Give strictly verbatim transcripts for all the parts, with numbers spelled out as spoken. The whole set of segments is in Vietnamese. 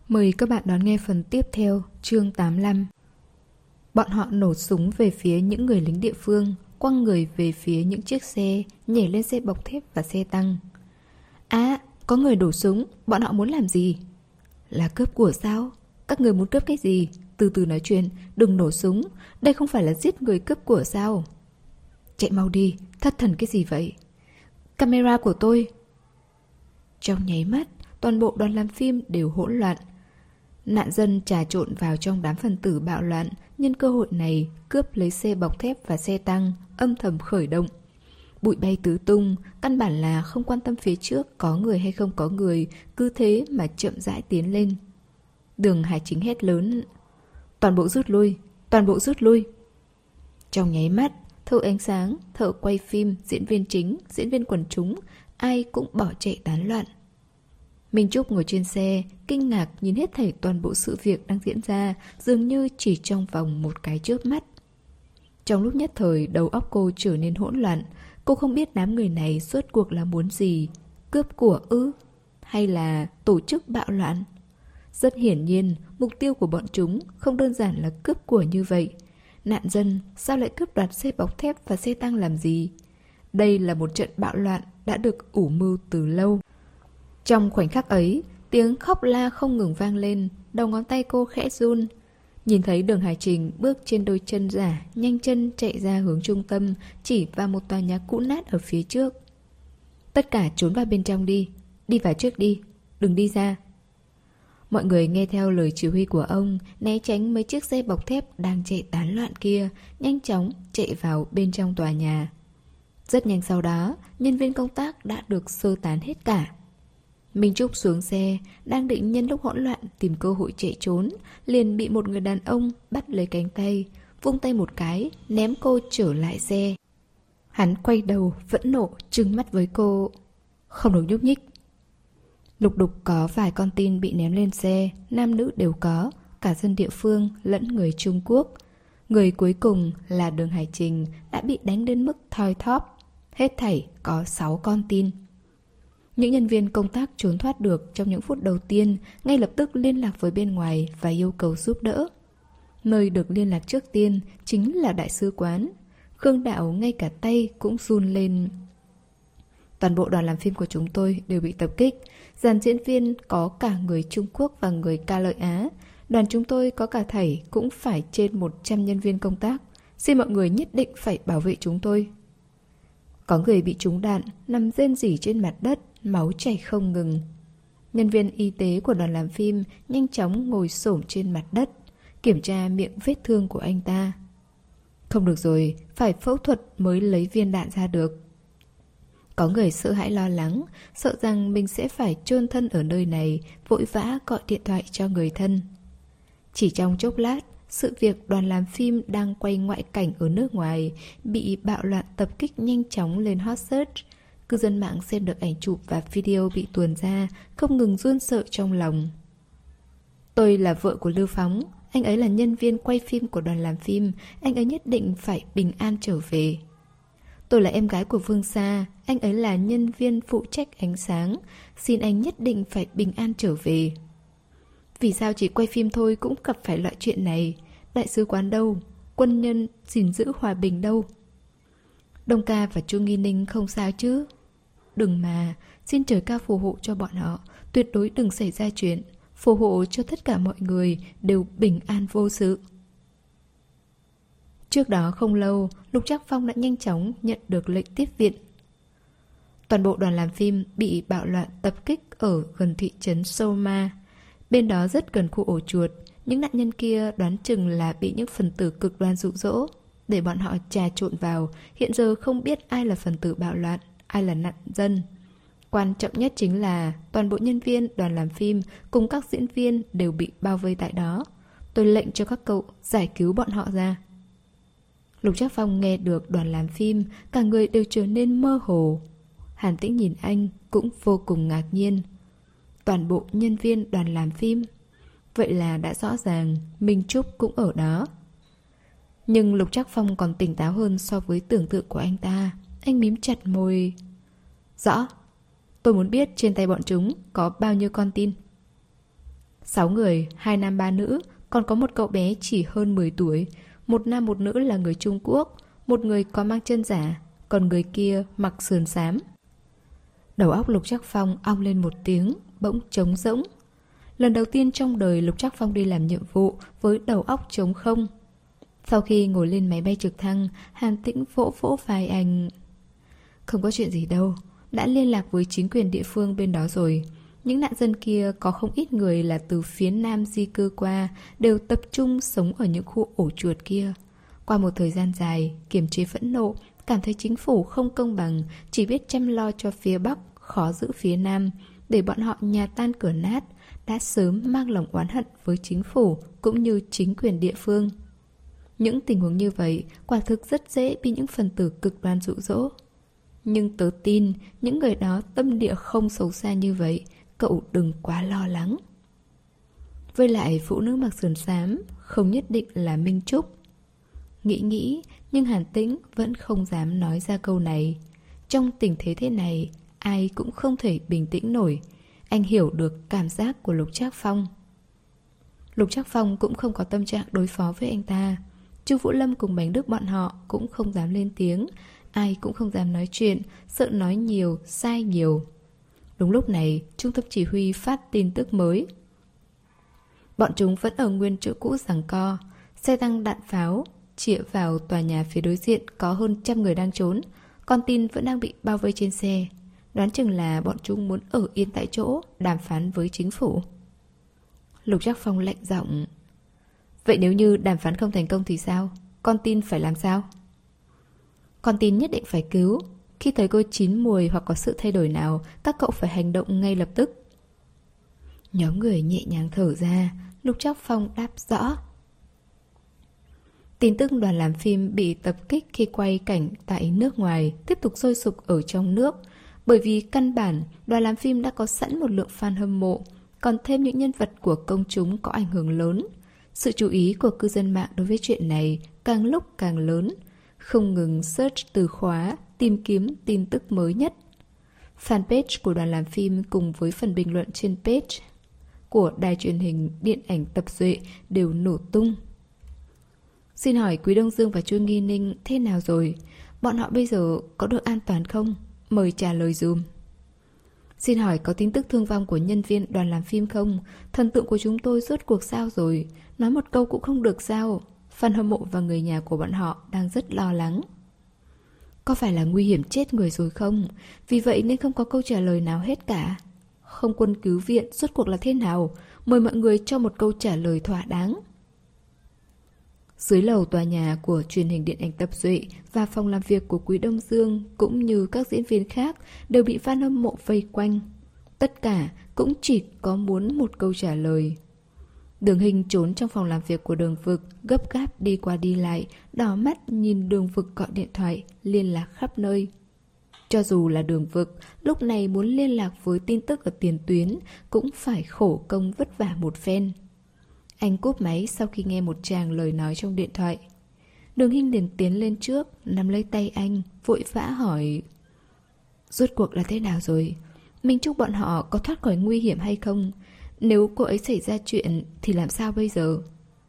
Mời các bạn đón nghe phần tiếp theo, chương tám mươi lăm. Bọn họ nổ súng về phía những người lính địa phương, quăng người về phía những chiếc xe, nhảy lên xe bọc thép và xe tăng. À, có người nổ súng, bọn họ muốn làm gì? Là cướp của sao? Các người muốn cướp cái gì? Từ từ nói chuyện, đừng nổ súng, đây không phải là giết người cướp của sao? Chạy mau đi, thất thần cái gì vậy? Camera của tôi. Trong nháy mắt, toàn bộ đoàn làm phim đều hỗn loạn. Nạn dân trà trộn vào trong đám phần tử bạo loạn, nhân cơ hội này cướp lấy xe bọc thép và xe tăng, âm thầm khởi động. Bụi bay tứ tung, căn bản là không quan tâm phía trước có người hay không có người, cứ thế mà chậm rãi tiến lên. Đường Hải Chính hét lớn: toàn bộ rút lui, toàn bộ rút lui. Trong nháy mắt, thợ ánh sáng, thợ quay phim, diễn viên chính, diễn viên quần chúng, ai cũng bỏ chạy tán loạn. Minh Trúc ngồi trên xe, kinh ngạc nhìn hết thảy toàn bộ sự việc đang diễn ra, dường như chỉ trong vòng một cái chớp mắt. Trong lúc nhất thời, đầu óc cô trở nên hỗn loạn. Cô không biết đám người này suốt cuộc là muốn gì. Cướp của ư? Hay là tổ chức bạo loạn? Rất hiển nhiên, mục tiêu của bọn chúng không đơn giản là cướp của như vậy. Nạn dân sao lại cướp đoạt xe bọc thép và xe tăng làm gì? Đây là một trận bạo loạn đã được ủ mưu từ lâu. Trong khoảnh khắc ấy, tiếng khóc la không ngừng vang lên, đầu ngón tay cô khẽ run. Nhìn thấy Đường Hải Trình bước trên đôi chân giả, nhanh chân chạy ra hướng trung tâm, chỉ vào một tòa nhà cũ nát ở phía trước. Tất cả trốn vào bên trong đi, đi vào trước đi, đừng đi ra. Mọi người nghe theo lời chỉ huy của ông, né tránh mấy chiếc xe bọc thép đang chạy tán loạn kia, nhanh chóng chạy vào bên trong tòa nhà. Rất nhanh sau đó, nhân viên công tác đã được sơ tán hết cả. Minh Trúc xuống xe, đang định nhân lúc hỗn loạn tìm cơ hội chạy trốn, liền bị một người đàn ông bắt lấy cánh tay, vung tay một cái, ném cô trở lại xe. Hắn quay đầu, vẫn nộ, trừng mắt với cô. Không được nhúc nhích. Lục đục có vài con tin bị ném lên xe, nam nữ đều có, cả dân địa phương lẫn người Trung Quốc. Người cuối cùng là Đường Hải Trình đã bị đánh đến mức thoi thóp. Hết thảy có sáu con tin. Những nhân viên công tác trốn thoát được trong những phút đầu tiên ngay lập tức liên lạc với bên ngoài và yêu cầu giúp đỡ. Nơi được liên lạc trước tiên chính là đại sứ quán. Khương Đạo ngay cả tay cũng run lên. Toàn bộ đoàn làm phim của chúng tôi đều bị tập kích. Dàn diễn viên có cả người Trung Quốc và người Ca Lợi Á. Đoàn chúng tôi có cả thảy cũng phải trên một trăm nhân viên công tác. Xin mọi người nhất định phải bảo vệ chúng tôi. Có người bị trúng đạn, nằm rên rỉ trên mặt đất, máu chảy không ngừng. Nhân viên y tế của đoàn làm phim nhanh chóng ngồi xổm trên mặt đất, kiểm tra miệng vết thương của anh ta. Không được rồi, phải phẫu thuật mới lấy viên đạn ra được. Có người sợ hãi lo lắng, sợ rằng mình sẽ phải chôn thân ở nơi này, vội vã gọi điện thoại cho người thân. Chỉ trong chốc lát, sự việc đoàn làm phim đang quay ngoại cảnh ở nước ngoài bị bạo loạn tập kích nhanh chóng lên hot search. Cư dân mạng xem được ảnh chụp và video bị tuồn ra, không ngừng run sợ trong lòng. Tôi là vợ của Lưu Phóng, anh ấy là nhân viên quay phim của đoàn làm phim, anh ấy nhất định phải bình an trở về. Tôi là em gái của Vương Sa, anh ấy là nhân viên phụ trách ánh sáng, xin anh nhất định phải bình an trở về. Vì sao chỉ quay phim thôi cũng gặp phải loại chuyện này? Đại sứ quán đâu? Quân nhân gìn giữ hòa bình đâu? Đông Ca và Chu Nghi Ninh không sao chứ? Đừng mà, xin trời cao phù hộ cho bọn họ, tuyệt đối đừng xảy ra chuyện, phù hộ cho tất cả mọi người đều bình an vô sự. Trước đó không lâu, Lục Trác Phong đã nhanh chóng nhận được lệnh tiếp viện. Toàn bộ đoàn làm phim bị bạo loạn tập kích ở gần thị trấn Soma. Bên đó rất gần khu ổ chuột, những nạn nhân kia đoán chừng là bị những phần tử cực đoan dụ dỗ, để bọn họ trà trộn vào. Hiện giờ không biết ai là phần tử bạo loạn, ai là nạn dân. Quan trọng nhất chính là toàn bộ nhân viên đoàn làm phim cùng các diễn viên đều bị bao vây tại đó. Tôi lệnh cho các cậu giải cứu bọn họ ra. Lục Trác Phong nghe được đoàn làm phim, cả người đều trở nên mơ hồ. Hàn Tĩnh nhìn anh cũng vô cùng ngạc nhiên. Toàn bộ nhân viên đoàn làm phim, vậy là đã rõ ràng Minh Trúc cũng ở đó. Nhưng Lục Trác Phong còn tỉnh táo hơn so với tưởng tượng của anh ta. Anh mím chặt môi. Rõ. Tôi muốn biết trên tay bọn chúng có bao nhiêu con tin. Sáu người, hai nam ba nữ, còn có một cậu bé chỉ hơn mười tuổi. Một nam một nữ là người Trung Quốc, một người có mang chân giả, còn người kia mặc sườn xám. Đầu óc Lục Trác Phong ong lên một tiếng, bỗng trống rỗng. Lần đầu tiên trong đời Lục Trác Phong đi làm nhiệm vụ với đầu óc trống không. Sau khi ngồi lên máy bay trực thăng, Hàn Tĩnh vỗ vỗ vai anh. Không có chuyện gì đâu, đã liên lạc với chính quyền địa phương bên đó rồi. Những nạn dân kia có không ít người là từ phía nam di cư qua, đều tập trung sống ở những khu ổ chuột kia. Qua một thời gian dài, kiềm chế phẫn nộ, cảm thấy chính phủ không công bằng, chỉ biết chăm lo cho phía Bắc, khó giữ phía Nam, để bọn họ nhà tan cửa nát, đã sớm mang lòng oán hận với chính phủ cũng như chính quyền địa phương. Những tình huống như vậy quả thực rất dễ bị những phần tử cực đoan dụ dỗ. Nhưng tớ tin những người đó tâm địa không xấu xa như vậy, cậu đừng quá lo lắng. Với lại phụ nữ mặc sườn xám không nhất định là Minh Trúc. Nghĩ nghĩ, nhưng Hàn Tĩnh vẫn không dám nói ra câu này. Trong tình thế thế này, ai cũng không thể bình tĩnh nổi. Anh hiểu được cảm giác của Lục Trác Phong. Lục Trác Phong cũng không có tâm trạng đối phó với anh ta. Chu Vũ Lâm cùng Bánh Đức bọn họ cũng không dám lên tiếng. Ai cũng không dám nói chuyện, sợ nói nhiều, sai nhiều. Đúng lúc này, trung tâm chỉ huy phát tin tức mới. Bọn chúng vẫn ở nguyên chỗ cũ giằng co. Xe tăng đạn pháo chĩa vào tòa nhà phía đối diện có hơn trăm người đang trốn. Con tin vẫn đang bị bao vây trên xe. Đoán chừng là bọn chúng muốn ở yên tại chỗ, đàm phán với chính phủ. Lục Trác Phong lạnh giọng. Vậy nếu như đàm phán không thành công thì sao? Con tin phải làm sao? Con tin nhất định phải cứu. Khi thấy cô chín mùi hoặc có sự thay đổi nào, các cậu phải hành động ngay lập tức. Nhóm người nhẹ nhàng thở ra. Lục Trác Phong đáp rõ. Tin tức đoàn làm phim bị tập kích khi quay cảnh tại nước ngoài tiếp tục sôi sục ở trong nước. Bởi vì căn bản, đoàn làm phim đã có sẵn một lượng fan hâm mộ, còn thêm những nhân vật của công chúng có ảnh hưởng lớn. Sự chú ý của cư dân mạng đối với chuyện này càng lúc càng lớn, không ngừng search từ khóa, tìm kiếm tin tức mới nhất. Fanpage của đoàn làm phim cùng với phần bình luận trên page của đài truyền hình điện ảnh Tập Duệ đều nổ tung. Xin hỏi Quý Đông Dương và Chu Nghi Ninh thế nào rồi? Bọn họ bây giờ có được an toàn không? Mời trả lời dùm. Xin hỏi có tin tức thương vong của nhân viên đoàn làm phim không? Thần tượng của chúng tôi rốt cuộc sao rồi? Nói một câu cũng không được sao? Fan hâm mộ và người nhà của bọn họ đang rất lo lắng. Có phải là nguy hiểm chết người rồi không? Vì vậy nên không có câu trả lời nào hết cả. Không quân cứu viện rốt cuộc là thế nào? Mời mọi người cho một câu trả lời thỏa đáng. Dưới lầu tòa nhà của truyền hình điện ảnh Tập Duệ và phòng làm việc của Quý Đông Dương cũng như các diễn viên khác đều bị fan hâm mộ vây quanh. Tất cả cũng chỉ có muốn một câu trả lời. Đường Hình trốn trong phòng làm việc của Đường Vực, gấp gáp đi qua đi lại, đỏ mắt nhìn Đường Vực gọi điện thoại, liên lạc khắp nơi. Cho dù là Đường Vực, lúc này muốn liên lạc với tin tức ở tiền tuyến cũng phải khổ công vất vả một phen. Anh cúp máy sau khi nghe một tràng lời nói trong điện thoại. Đường Hinh liền tiến lên trước, nắm lấy tay anh, vội vã hỏi. Rốt cuộc là thế nào rồi? Minh Trúc bọn họ có thoát khỏi nguy hiểm hay không? Nếu cô ấy xảy ra chuyện thì làm sao bây giờ?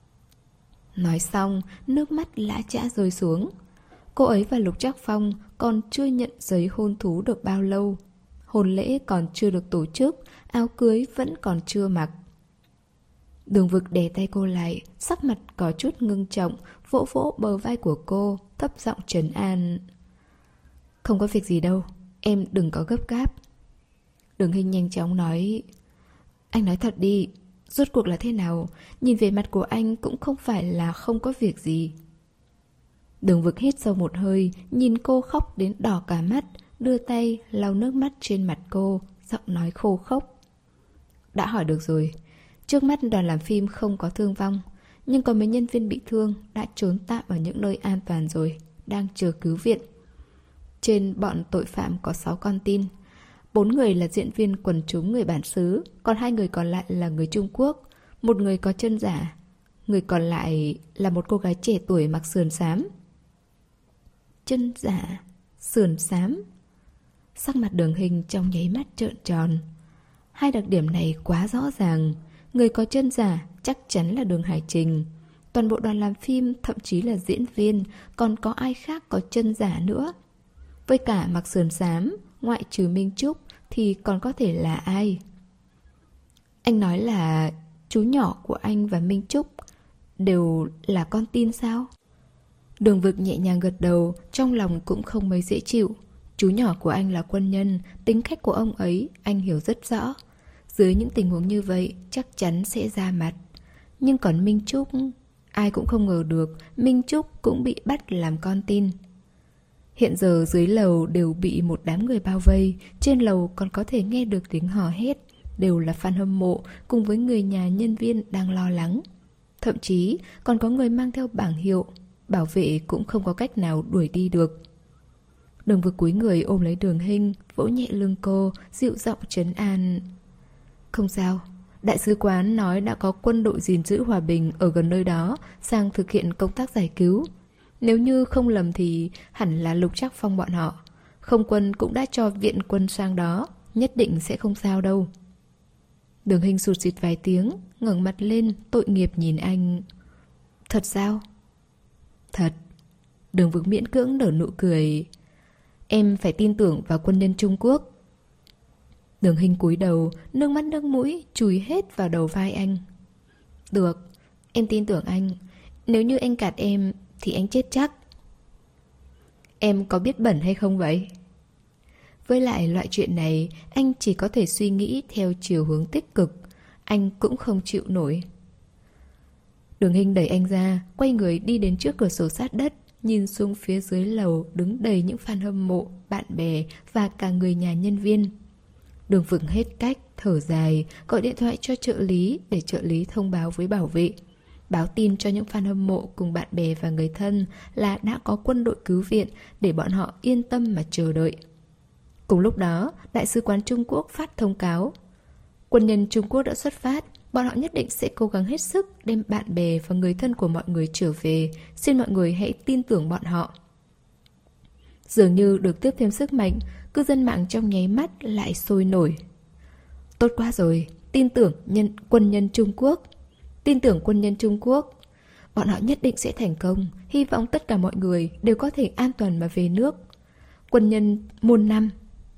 Nói xong, nước mắt lã chã rơi xuống. Cô ấy và Lục Trác Phong còn chưa nhận giấy hôn thú được bao lâu. Hôn lễ còn chưa được tổ chức, áo cưới vẫn còn chưa mặc. Đường Vực đè tay cô lại, sắc mặt có chút ngưng trọng, vỗ vỗ bờ vai của cô, thấp giọng trấn an. Không có việc gì đâu, em đừng có gấp gáp. Đường Hinh nhanh chóng nói. Anh nói thật đi, rốt cuộc là thế nào? Nhìn về mặt của anh cũng không phải là không có việc gì. Đường Vực hít sâu một hơi, nhìn cô khóc đến đỏ cả mắt, đưa tay lau nước mắt trên mặt cô, giọng nói khô khốc. Đã hỏi được rồi. Trước mắt đoàn làm phim không có thương vong, nhưng có mấy nhân viên bị thương đã trốn tạm ở những nơi an toàn rồi, đang chờ cứu viện. Trên bọn tội phạm có sáu con tin. Bốn người là diễn viên quần chúng người bản xứ, còn hai người còn lại là người Trung Quốc, một người có chân giả, người còn lại là một cô gái trẻ tuổi mặc sườn xám. Chân giả, sườn xám. Sắc mặt Đường Hình trong nháy mắt trợn tròn. Hai đặc điểm này quá rõ ràng. người có chân giả chắc chắn là Đường Hải Trình. Toàn bộ đoàn làm phim, thậm chí là diễn viên, còn có ai khác có chân giả nữa. Với cả Mạc Sườn Xám, ngoại trừ Minh Trúc thì còn có thể là ai? Anh nói là chú nhỏ của anh và Minh Trúc đều là con tin sao? Đường Vực nhẹ nhàng gật đầu, trong lòng cũng không mấy dễ chịu. Chú nhỏ của anh là quân nhân, tính cách của ông ấy anh hiểu rất rõ. Dưới những tình huống như vậy chắc chắn sẽ ra mặt. Nhưng còn Minh Trúc, ai cũng không ngờ được Minh Trúc cũng bị bắt làm con tin. Hiện giờ dưới lầu đều bị một đám người bao vây, trên lầu còn có thể nghe được tiếng hò hét, đều là fan hâm mộ cùng với người nhà nhân viên đang lo lắng. Thậm chí còn có người mang theo bảng hiệu, bảo vệ cũng không có cách nào đuổi đi được. Đường Vực cúi người ôm lấy Đường Hinh, vỗ nhẹ lưng cô, dịu giọng trấn an. Không sao, đại sứ quán nói đã có quân đội gìn giữ hòa bình ở gần nơi đó sang thực hiện công tác giải cứu. Nếu như không lầm thì hẳn là Lục Trác Phong bọn họ. Không quân cũng đã cho viện quân sang đó, nhất định sẽ không sao đâu. Đường Hinh sụt sịt vài tiếng, ngẩng mặt lên, tội nghiệp nhìn anh. Thật sao? Thật. Đường Vực miễn cưỡng nở nụ cười. Em phải tin tưởng vào quân nhân Trung Quốc. Đường Hinh cúi đầu, nước mắt nước mũi chùi hết vào đầu vai anh. Được, em tin tưởng anh. Nếu như anh cạt em thì anh chết chắc. Em có biết bẩn hay không vậy? Với lại loại chuyện này, anh chỉ có thể suy nghĩ theo chiều hướng tích cực. Anh cũng không chịu nổi. Đường Hinh đẩy anh ra, quay người đi đến trước cửa sổ sát đất, nhìn xuống phía dưới lầu đứng đầy những fan hâm mộ, bạn bè và cả người nhà nhân viên. Đường Vực hết cách, thở dài, gọi điện thoại cho trợ lý để trợ lý thông báo với bảo vệ. Báo tin cho những fan hâm mộ cùng bạn bè và người thân là đã có quân đội cứu viện để bọn họ yên tâm mà chờ đợi. Cùng lúc đó, Đại sứ quán Trung Quốc phát thông cáo. Quân nhân Trung Quốc đã xuất phát, bọn họ nhất định sẽ cố gắng hết sức đem bạn bè và người thân của mọi người trở về. Xin mọi người hãy tin tưởng bọn họ. Dường như được tiếp thêm sức mạnh, cư dân mạng trong nháy mắt lại sôi nổi. Tốt quá rồi, tin tưởng nhân, quân nhân Trung Quốc. Tin tưởng quân nhân Trung Quốc. Bọn họ nhất định sẽ thành công. Hy vọng tất cả mọi người đều có thể an toàn mà về nước. Quân nhân muôn năm.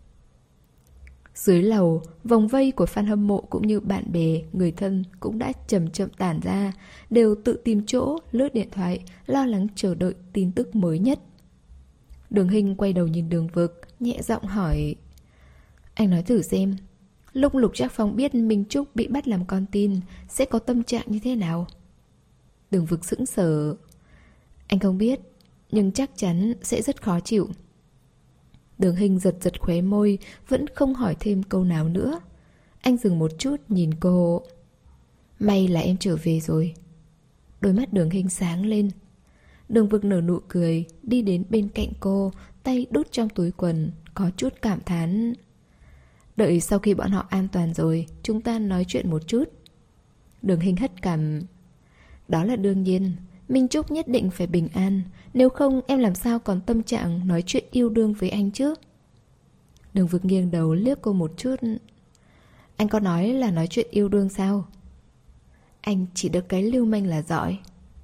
Dưới lầu, vòng vây của fan hâm mộ cũng như bạn bè, người thân cũng đã chậm chậm tản ra, đều tự tìm chỗ, lướt điện thoại, lo lắng chờ đợi tin tức mới nhất. Đường Hinh quay đầu nhìn Đường Vực, nhẹ giọng hỏi. Anh nói thử xem, lúc Lục Trác Phong biết Minh Trúc bị bắt làm con tin, sẽ có tâm trạng như thế nào? Đường Vực sững sờ. Anh không biết, nhưng chắc chắn sẽ rất khó chịu. Đường Hinh giật giật khóe môi, vẫn không hỏi thêm câu nào nữa. Anh dừng một chút nhìn cô. May là em trở về rồi. Đôi mắt Đường Hinh sáng lên. Đường Vực nở nụ cười, đi đến bên cạnh cô, tay đút trong túi quần, có chút cảm thán. Đợi sau khi bọn họ an toàn rồi, chúng ta nói chuyện một chút. Đường Hinh hất cằm. Đó là đương nhiên, Minh Trúc nhất định phải bình an. Nếu không em làm sao còn tâm trạng nói chuyện yêu đương với anh chứ? Đường Vực nghiêng đầu liếc cô một chút. Anh có nói là nói chuyện yêu đương sao? Anh chỉ được cái lưu manh là giỏi.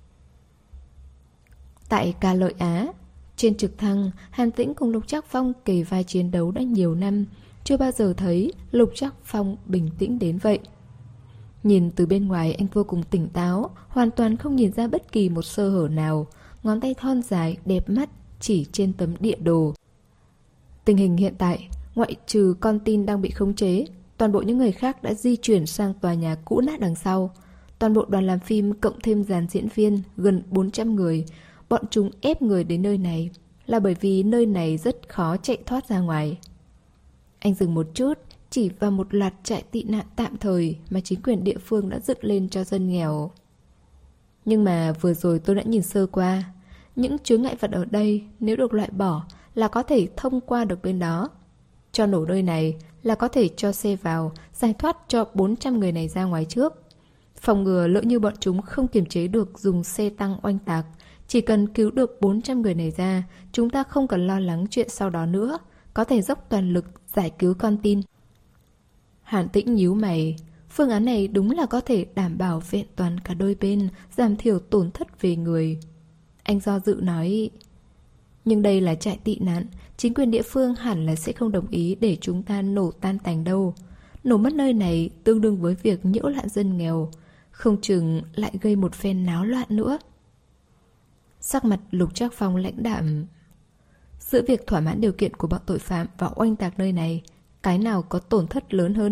Tại Ca Lợi Á, trên trực thăng, Hàn Tĩnh cùng Lục Trác Phong kề vai chiến đấu đã nhiều năm. Chưa bao giờ thấy Lục Trác Phong bình tĩnh đến vậy. Nhìn từ bên ngoài anh vô cùng tỉnh táo, hoàn toàn không nhìn ra bất kỳ một sơ hở nào. Ngón tay thon dài, đẹp mắt, chỉ trên tấm địa đồ. Tình hình hiện tại, ngoại trừ con tin đang bị khống chế, toàn bộ những người khác đã di chuyển sang tòa nhà cũ nát đằng sau. Toàn bộ đoàn làm phim cộng thêm dàn diễn viên gần bốn trăm người. Bọn chúng ép người đến nơi này là bởi vì nơi này rất khó chạy thoát ra ngoài. Anh dừng một chút, chỉ vào một loạt trại tị nạn tạm thời mà chính quyền địa phương đã dựng lên cho dân nghèo. Nhưng mà vừa rồi tôi đã nhìn sơ qua, những chướng ngại vật ở đây nếu được loại bỏ là có thể thông qua được bên đó. Cho nổ nơi này là có thể cho xe vào, giải thoát cho bốn trăm người này ra ngoài trước. Phòng ngừa lỡ như bọn chúng không kiềm chế được dùng xe tăng oanh tạc. Chỉ cần cứu được bốn trăm người này ra, chúng ta không cần lo lắng chuyện sau đó nữa, có thể dốc toàn lực giải cứu con tin. Hàn Tĩnh nhíu mày, Phương án này đúng là có thể đảm bảo vẹn toàn cả đôi bên, giảm thiểu tổn thất về người. Anh do dự nói, nhưng đây là trại tị nạn, chính quyền địa phương hẳn là sẽ không đồng ý để chúng ta nổ tan tành đâu. Nổ mất nơi này tương đương với việc nhiễu loạn dân nghèo, không chừng lại gây một phen náo loạn nữa. Sắc mặt Lục Trác Phong lãnh đạm. Giữa việc thỏa mãn điều kiện của bọn tội phạm và oanh tạc nơi này, cái nào có tổn thất lớn hơn?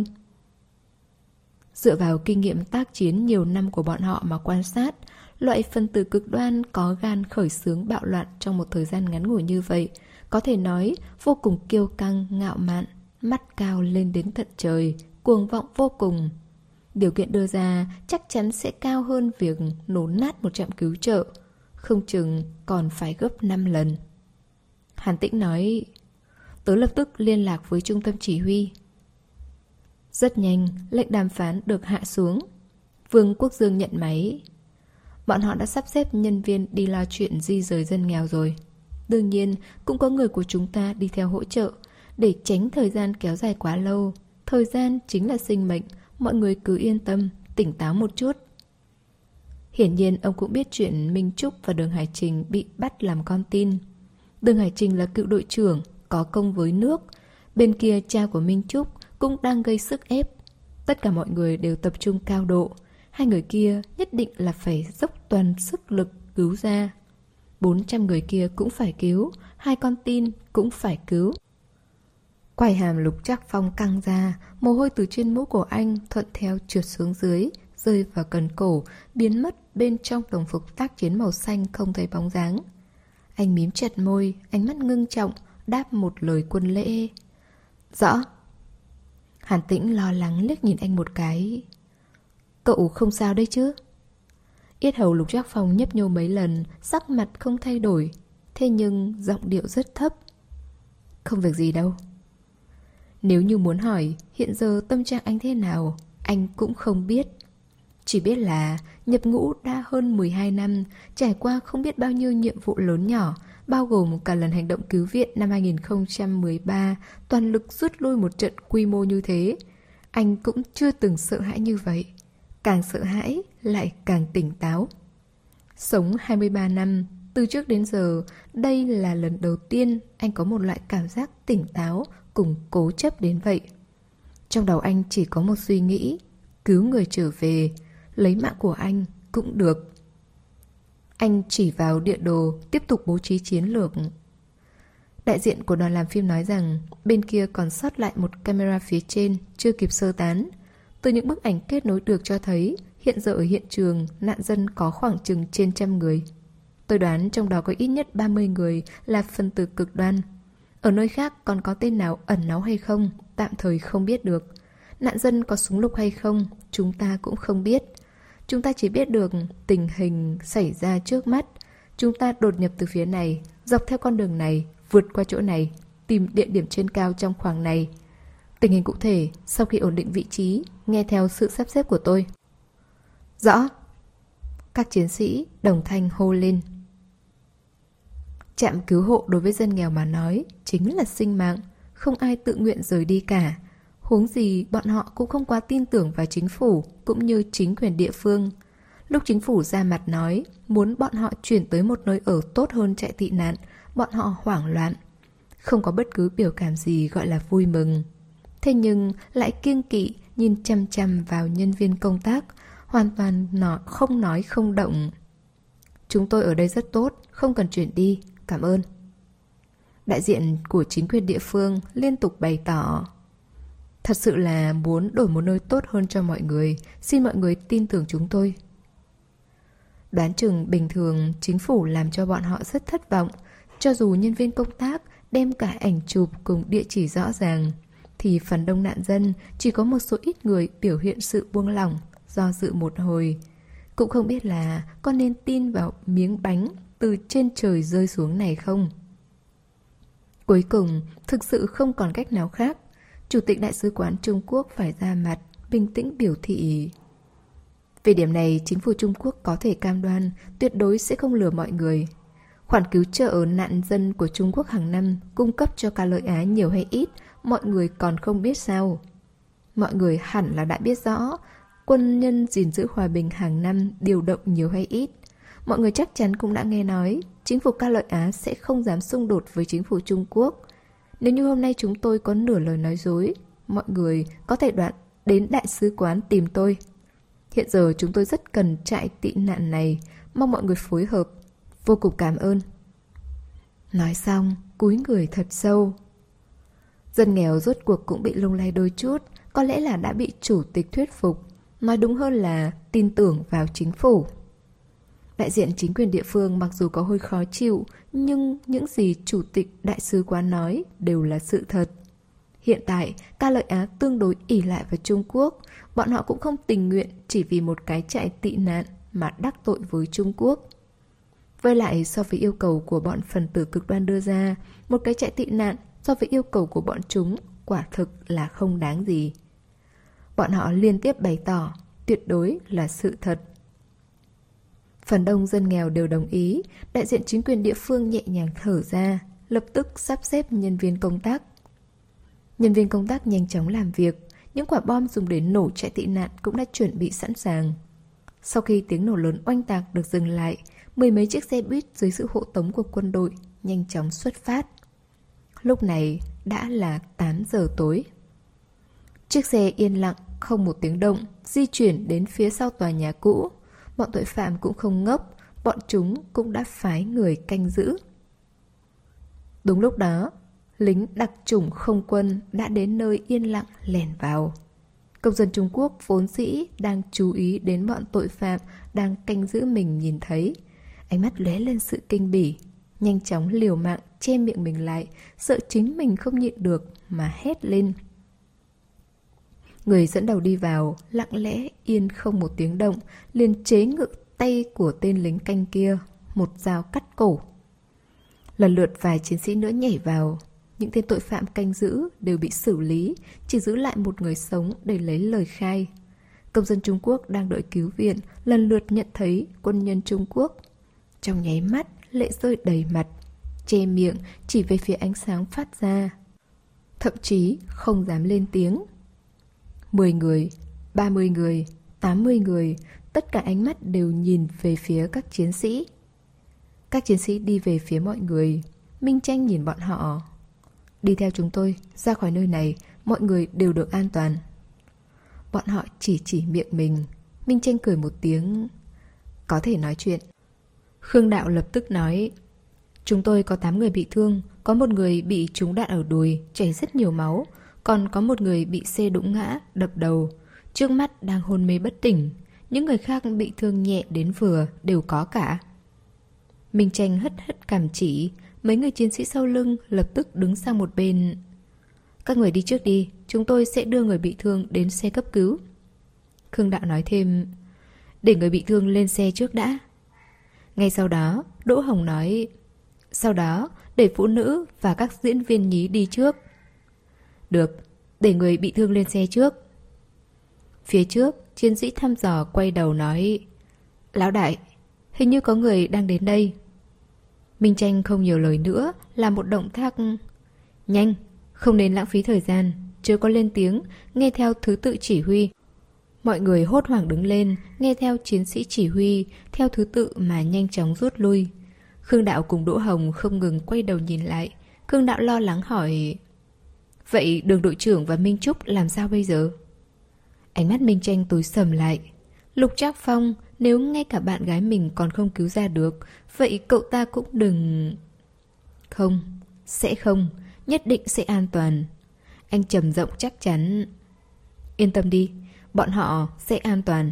Dựa vào kinh nghiệm tác chiến nhiều năm của bọn họ mà quan sát, loại phân tử cực đoan có gan khởi xướng bạo loạn trong một thời gian ngắn ngủi như vậy, có thể nói vô cùng kiêu căng, ngạo mạn, mắt cao lên đến tận trời, cuồng vọng vô cùng. Điều kiện đưa ra chắc chắn sẽ cao hơn việc nổ nát một trạm cứu trợ, không chừng còn phải gấp năm lần. Hàn Tĩnh nói, tớ lập tức liên lạc với trung tâm chỉ huy. Rất nhanh, lệnh đàm phán được hạ xuống. Vương Quốc Dương nhận máy. Bọn họ đã sắp xếp nhân viên đi lo chuyện di rời dân nghèo rồi. Đương nhiên, cũng có người của chúng ta đi theo hỗ trợ, để tránh thời gian kéo dài quá lâu. Thời gian chính là sinh mệnh, mọi người cứ yên tâm, tỉnh táo một chút. Hiển nhiên ông cũng biết chuyện Minh Trúc và Đường Hải Trình bị bắt làm con tin. Đường Hải Trình là cựu đội trưởng, có công với nước. Bên kia cha của Minh Trúc cũng đang gây sức ép. Tất cả mọi người đều tập trung cao độ. Hai người kia nhất định là phải dốc toàn sức lực cứu ra. Bốn trăm người kia cũng phải cứu, hai con tin cũng phải cứu. Quai hàm Lục Trác Phong căng ra, mồ hôi từ trên mũ của anh thuận theo trượt xuống dưới, rơi vào cần cổ, biến mất bên trong đồng phục tác chiến màu xanh không thấy bóng dáng. Anh mím chặt môi, ánh mắt ngưng trọng, đáp một lời quân lễ. Rõ. Hàn Tĩnh lo lắng liếc nhìn anh một cái. Cậu không sao đấy chứ? Yết hầu Lục Trác Phong nhấp nhô mấy lần, sắc mặt không thay đổi, thế nhưng giọng điệu rất thấp. Không việc gì đâu. Nếu như muốn hỏi hiện giờ tâm trạng anh thế nào, anh cũng không biết. Chỉ biết là nhập ngũ đã hơn mười hai năm, trải qua không biết bao nhiêu nhiệm vụ lớn nhỏ, bao gồm cả lần hành động cứu viện năm hai nghìn không trăm mười ba, toàn lực rút lui một trận quy mô như thế. Anh cũng chưa từng sợ hãi như vậy. Càng sợ hãi lại càng tỉnh táo. Sống hai mươi ba năm, từ trước đến giờ, đây là lần đầu tiên anh có một loại cảm giác tỉnh táo cùng cố chấp đến vậy. Trong đầu anh chỉ có một suy nghĩ, cứu người trở về, lấy mạng của anh cũng được. Anh chỉ vào địa đồ, tiếp tục bố trí chiến lược. Đại diện của đoàn làm phim nói rằng bên kia còn sót lại một camera phía trên, chưa kịp sơ tán. Từ những bức ảnh kết nối được cho thấy, hiện giờ ở hiện trường, nạn dân có khoảng chừng trên trăm người. Tôi đoán trong đó có ít nhất ba mươi người là phân tử cực đoan. Ở nơi khác còn có tên nào ẩn náu hay không, tạm thời không biết được. Nạn dân có súng lục hay không, chúng ta cũng không biết. Chúng ta chỉ biết được tình hình xảy ra trước mắt. Chúng ta đột nhập từ phía này, dọc theo con đường này, vượt qua chỗ này, tìm địa điểm trên cao trong khoảng này. Tình hình cụ thể, sau khi ổn định vị trí, nghe theo sự sắp xếp của tôi. Rõ. Các chiến sĩ đồng thanh hô lên. Trạm cứu hộ đối với dân nghèo mà nói chính là sinh mạng, không ai tự nguyện rời đi cả. Huống gì bọn họ cũng không quá tin tưởng vào chính phủ cũng như chính quyền địa phương. Lúc chính phủ ra mặt nói muốn bọn họ chuyển tới một nơi ở tốt hơn trại tị nạn, bọn họ hoảng loạn. Không có bất cứ biểu cảm gì gọi là vui mừng. Thế nhưng lại kiêng kỵ nhìn chăm chăm vào nhân viên công tác, hoàn toàn nó không nói không động. Chúng tôi ở đây rất tốt, không cần chuyển đi, cảm ơn. Đại diện của chính quyền địa phương liên tục bày tỏ. Thật sự là muốn đổi một nơi tốt hơn cho mọi người, xin mọi người tin tưởng chúng tôi. Đoán chừng bình thường chính phủ làm cho bọn họ rất thất vọng. Cho dù nhân viên công tác đem cả ảnh chụp cùng địa chỉ rõ ràng, thì phần đông nạn dân chỉ có một số ít người biểu hiện sự buông lỏng, do dự một hồi. Cũng không biết là có nên tin vào miếng bánh từ trên trời rơi xuống này không. Cuối cùng, thực sự không còn cách nào khác. Chủ tịch Đại sứ quán Trung Quốc phải ra mặt, bình tĩnh biểu thị. Về điểm này, chính phủ Trung Quốc có thể cam đoan tuyệt đối sẽ không lừa mọi người. Khoản cứu trợ nạn dân của Trung Quốc hàng năm cung cấp cho cả lợi Á nhiều hay ít, mọi người còn không biết sao. Mọi người hẳn là đã biết rõ quân nhân gìn giữ hòa bình hàng năm điều động nhiều hay ít. Mọi người chắc chắn cũng đã nghe nói chính phủ Ca Lợi Á sẽ không dám xung đột với chính phủ Trung Quốc. Nếu như hôm nay chúng tôi có nửa lời nói dối, mọi người có thể đoạn đến đại sứ quán tìm tôi. Hiện giờ chúng tôi rất cần trại tị nạn này, mong mọi người phối hợp. Vô cùng cảm ơn. Nói xong, cúi người thật sâu. Dân nghèo rốt cuộc cũng bị lung lay đôi chút, có lẽ là đã bị chủ tịch thuyết phục, nói đúng hơn là tin tưởng vào chính phủ. Đại diện chính quyền địa phương mặc dù có hơi khó chịu, nhưng những gì chủ tịch đại sứ quán nói đều là sự thật. Hiện tại, Ca Lợi Á tương đối ỷ lại vào Trung Quốc, bọn họ cũng không tình nguyện chỉ vì một cái trại tị nạn mà đắc tội với Trung Quốc. Với lại so với yêu cầu của bọn phần tử cực đoan đưa ra, một cái trại tị nạn so với yêu cầu của bọn chúng quả thực là không đáng gì. Bọn họ liên tiếp bày tỏ, tuyệt đối là sự thật. Phần đông dân nghèo đều đồng ý, đại diện chính quyền địa phương nhẹ nhàng thở ra, lập tức sắp xếp nhân viên công tác. Nhân viên công tác nhanh chóng làm việc, những quả bom dùng để nổ trại tị nạn cũng đã chuẩn bị sẵn sàng. Sau khi tiếng nổ lớn oanh tạc được dừng lại, mười mấy chiếc xe buýt dưới sự hộ tống của quân đội nhanh chóng xuất phát. Lúc này đã là tám giờ tối. Chiếc xe yên lặng, không một tiếng động, di chuyển đến phía sau tòa nhà cũ. Bọn tội phạm cũng không ngốc, bọn chúng cũng đã phái người canh giữ. Đúng lúc đó, lính đặc chủng không quân đã đến nơi yên lặng lẻn vào. Công dân Trung Quốc vốn dĩ đang chú ý đến bọn tội phạm đang canh giữ mình nhìn thấy. Ánh mắt lóe lên sự kinh bỉ, nhanh chóng liều mạng che miệng mình lại, sợ chính mình không nhịn được mà hét lên. Người dẫn đầu đi vào, lặng lẽ yên không một tiếng động, liền chế ngự tay của tên lính canh kia, một dao cắt cổ. Lần lượt vài chiến sĩ nữa nhảy vào. Những tên tội phạm canh giữ đều bị xử lý, chỉ giữ lại một người sống để lấy lời khai. Công dân Trung Quốc đang đợi cứu viện lần lượt nhận thấy quân nhân Trung Quốc. Trong nháy mắt, lệ rơi đầy mặt, che miệng chỉ về phía ánh sáng phát ra. Thậm chí không dám lên tiếng. Mười người, ba mươi người, tám mươi người, tất cả ánh mắt đều nhìn về phía các chiến sĩ. Các chiến sĩ đi về phía mọi người. Minh Tranh nhìn bọn họ. Đi theo chúng tôi, ra khỏi nơi này, mọi người đều được an toàn. Bọn họ chỉ chỉ miệng mình. Minh Tranh cười một tiếng. Có thể nói chuyện. Khương Đạo lập tức nói, chúng tôi có tám người bị thương, có một người bị trúng đạn ở đùi, chảy rất nhiều máu, còn có một người bị xe đụng ngã, đập đầu, trước mắt đang hôn mê bất tỉnh. Những người khác bị thương nhẹ đến vừa đều có cả. Minh Tranh hất hất cằm chỉ, mấy người chiến sĩ sau lưng lập tức đứng sang một bên. Các người đi trước đi, chúng tôi sẽ đưa người bị thương đến xe cấp cứu. Khương Đạo nói thêm, để người bị thương lên xe trước đã. Ngay sau đó, Đỗ Hồng nói, sau đó để phụ nữ và các diễn viên nhí đi trước. Được, để người bị thương lên xe trước. Phía trước, chiến sĩ thăm dò quay đầu nói, Lão đại, hình như có người đang đến đây. Minh Tranh không nhiều lời nữa, làm một động tác. Nhanh, không nên lãng phí thời gian, chưa có lên tiếng, nghe theo thứ tự chỉ huy. Mọi người hốt hoảng đứng lên, nghe theo chiến sĩ chỉ huy, theo thứ tự mà nhanh chóng rút lui. Khương Đạo cùng Đỗ Hồng không ngừng quay đầu nhìn lại. Khương Đạo lo lắng hỏi, vậy Đường đội trưởng và Minh Trúc làm sao bây giờ? Ánh mắt Minh Tranh tối sầm lại. Lục Trác Phong, nếu ngay cả bạn gái mình còn không cứu ra được, vậy cậu ta cũng đừng... Không, sẽ không, nhất định sẽ an toàn. Anh trầm giọng chắc chắn. Yên tâm đi, bọn họ sẽ an toàn.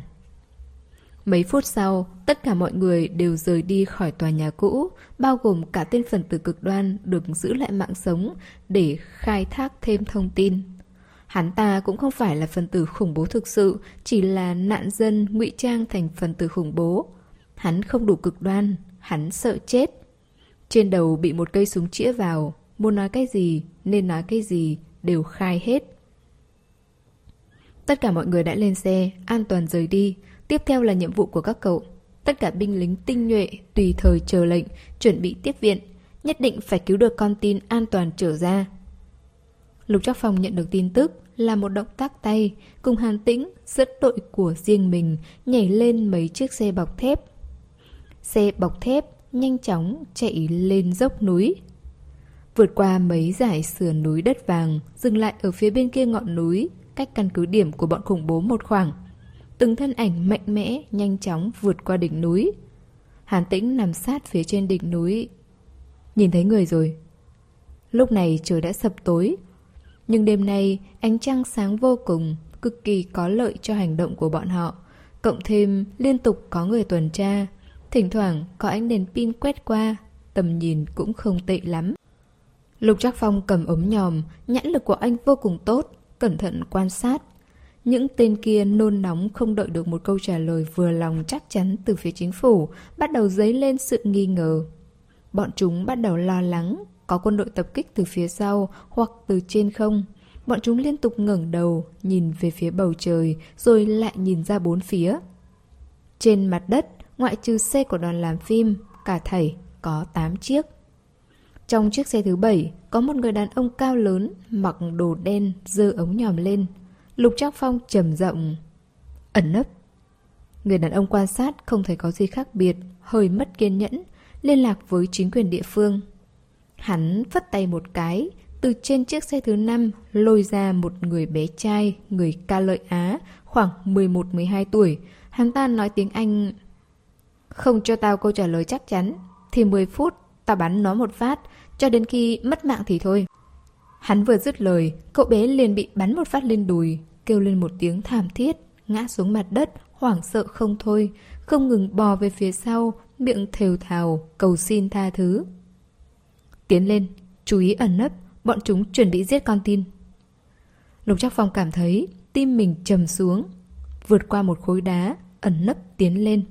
Mấy phút sau, tất cả mọi người đều rời đi khỏi tòa nhà cũ, bao gồm cả tên phần tử cực đoan được giữ lại mạng sống để khai thác thêm thông tin. Hắn ta cũng không phải là phần tử khủng bố thực sự, chỉ là nạn dân ngụy trang thành phần tử khủng bố. Hắn không đủ cực đoan, hắn sợ chết. Trên đầu bị một cây súng chĩa vào, muốn nói cái gì, nên nói cái gì, đều khai hết. Tất cả mọi người đã lên xe, an toàn rời đi. Tiếp theo là nhiệm vụ của các cậu. Tất cả binh lính tinh nhuệ tùy thời chờ lệnh, chuẩn bị tiếp viện. Nhất định phải cứu được con tin an toàn trở ra. Lục Trác Phong nhận được tin tức, là một động tác tay, cùng Hàn Tĩnh dẫn đội của riêng mình nhảy lên mấy chiếc xe bọc thép. Xe bọc thép nhanh chóng chạy lên dốc núi. Vượt qua mấy dải sườn núi đất vàng, dừng lại ở phía bên kia ngọn núi, cách căn cứ điểm của bọn khủng bố một khoảng. Từng thân ảnh mạnh mẽ, nhanh chóng vượt qua đỉnh núi. Hàn Tĩnh nằm sát phía trên đỉnh núi. Nhìn thấy người rồi. Lúc này trời đã sập tối. Nhưng đêm nay ánh trăng sáng vô cùng, cực kỳ có lợi cho hành động của bọn họ. Cộng thêm liên tục có người tuần tra, thỉnh thoảng có ánh đèn pin quét qua, tầm nhìn cũng không tệ lắm. Lục Trác Phong cầm ống nhòm, nhãn lực của anh vô cùng tốt, cẩn thận quan sát. Những tên kia nôn nóng không đợi được một câu trả lời vừa lòng chắc chắn từ phía chính phủ, bắt đầu dấy lên sự nghi ngờ. Bọn chúng bắt đầu lo lắng, có quân đội tập kích từ phía sau hoặc từ trên không. Bọn chúng liên tục ngẩng đầu, nhìn về phía bầu trời, rồi lại nhìn ra bốn phía. Trên mặt đất, ngoại trừ xe của đoàn làm phim, cả thảy có tám chiếc. Trong chiếc xe thứ bảy, có một người đàn ông cao lớn, mặc đồ đen, giơ ống nhòm lên. Lục Trác Phong trầm giọng: ẩn nấp. Người đàn ông quan sát không thấy có gì khác biệt, hơi mất kiên nhẫn, liên lạc với chính quyền địa phương. Hắn phất tay một cái, từ trên chiếc xe thứ năm lôi ra một người bé trai, người Ca Lợi Á, khoảng mười một mười hai tuổi. Hắn ta nói tiếng Anh: không cho tao câu trả lời chắc chắn, thì mười phút tao bắn nó một phát, cho đến khi mất mạng thì thôi. Hắn vừa dứt lời, cậu bé liền bị bắn một phát lên đùi, kêu lên một tiếng thảm thiết, ngã xuống mặt đất, hoảng sợ không thôi, không ngừng bò về phía sau, miệng thều thào, cầu xin tha thứ. Tiến lên, chú ý ẩn nấp, bọn chúng chuẩn bị giết con tin. Lục Trác Phong cảm thấy tim mình trầm xuống, vượt qua một khối đá, ẩn nấp tiến lên.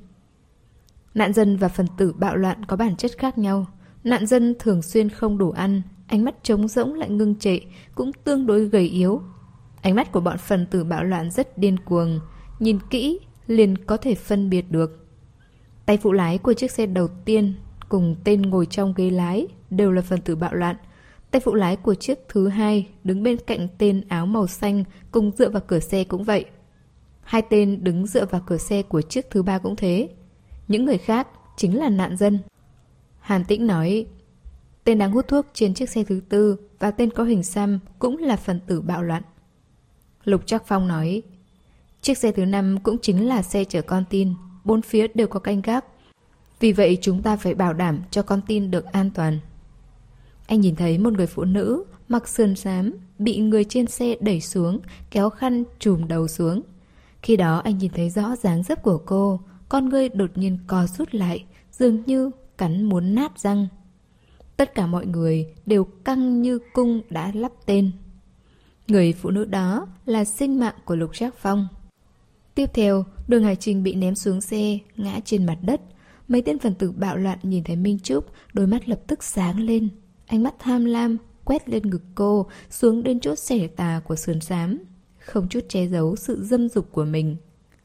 Nạn dân và phần tử bạo loạn có bản chất khác nhau. Nạn dân thường xuyên không đủ ăn, ánh mắt trống rỗng lại ngưng trệ, cũng tương đối gầy yếu. Ánh mắt của bọn phần tử bạo loạn rất điên cuồng, nhìn kỹ liền có thể phân biệt được. Tay phụ lái của chiếc xe đầu tiên cùng tên ngồi trong ghế lái đều là phần tử bạo loạn. Tay phụ lái của chiếc thứ hai đứng bên cạnh tên áo màu xanh cùng dựa vào cửa xe cũng vậy. Hai tên đứng dựa vào cửa xe của chiếc thứ ba cũng thế. Những người khác chính là nạn dân. Hàn Tĩnh nói, tên đang hút thuốc trên chiếc xe thứ tư và tên có hình xăm cũng là phần tử bạo loạn. Lục Trác Phong nói, chiếc xe thứ năm cũng chính là xe chở con tin, bốn phía đều có canh gác. Vì vậy chúng ta phải bảo đảm cho con tin được an toàn. Anh nhìn thấy một người phụ nữ mặc sườn xám bị người trên xe đẩy xuống, kéo khăn trùm đầu xuống. Khi đó anh nhìn thấy rõ dáng dấp của cô, con ngươi đột nhiên co rút lại, dường như cắn muốn nát răng. Tất cả mọi người đều căng như cung đã lắp tên. Người phụ nữ đó là sinh mạng của Lục Trác Phong. Tiếp theo, Đường Hải Trình bị ném xuống xe, ngã trên mặt đất. Mấy tên phần tử bạo loạn nhìn thấy Minh Trúc, đôi mắt lập tức sáng lên. Ánh mắt tham lam quét lên ngực cô, xuống đến chỗ xẻ tà của sườn xám, không chút che giấu sự dâm dục của mình.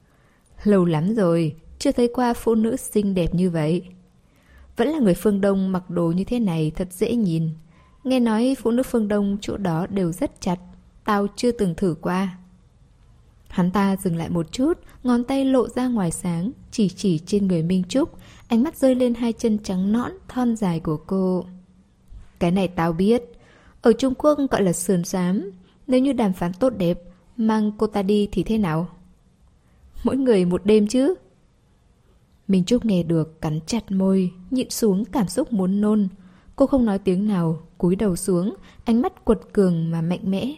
Lâu lắm rồi, chưa thấy qua phụ nữ xinh đẹp như vậy. Vẫn là người phương Đông mặc đồ như thế này thật dễ nhìn. Nghe nói phụ nữ phương Đông chỗ đó đều rất chặt, tao chưa từng thử qua. Hắn ta dừng lại một chút, ngón tay lộ ra ngoài sáng, chỉ chỉ trên người Minh Trúc, ánh mắt rơi lên hai chân trắng nõn, thon dài của cô. Cái này tao biết, ở Trung Quốc gọi là sườn xám. Nếu như đàm phán tốt đẹp, mang cô ta đi thì thế nào? Mỗi người một đêm chứ? Minh Trúc nghe được, cắn chặt môi, nhịn xuống cảm xúc muốn nôn. Cô không nói tiếng nào, cúi đầu xuống, ánh mắt quật cường mà mạnh mẽ.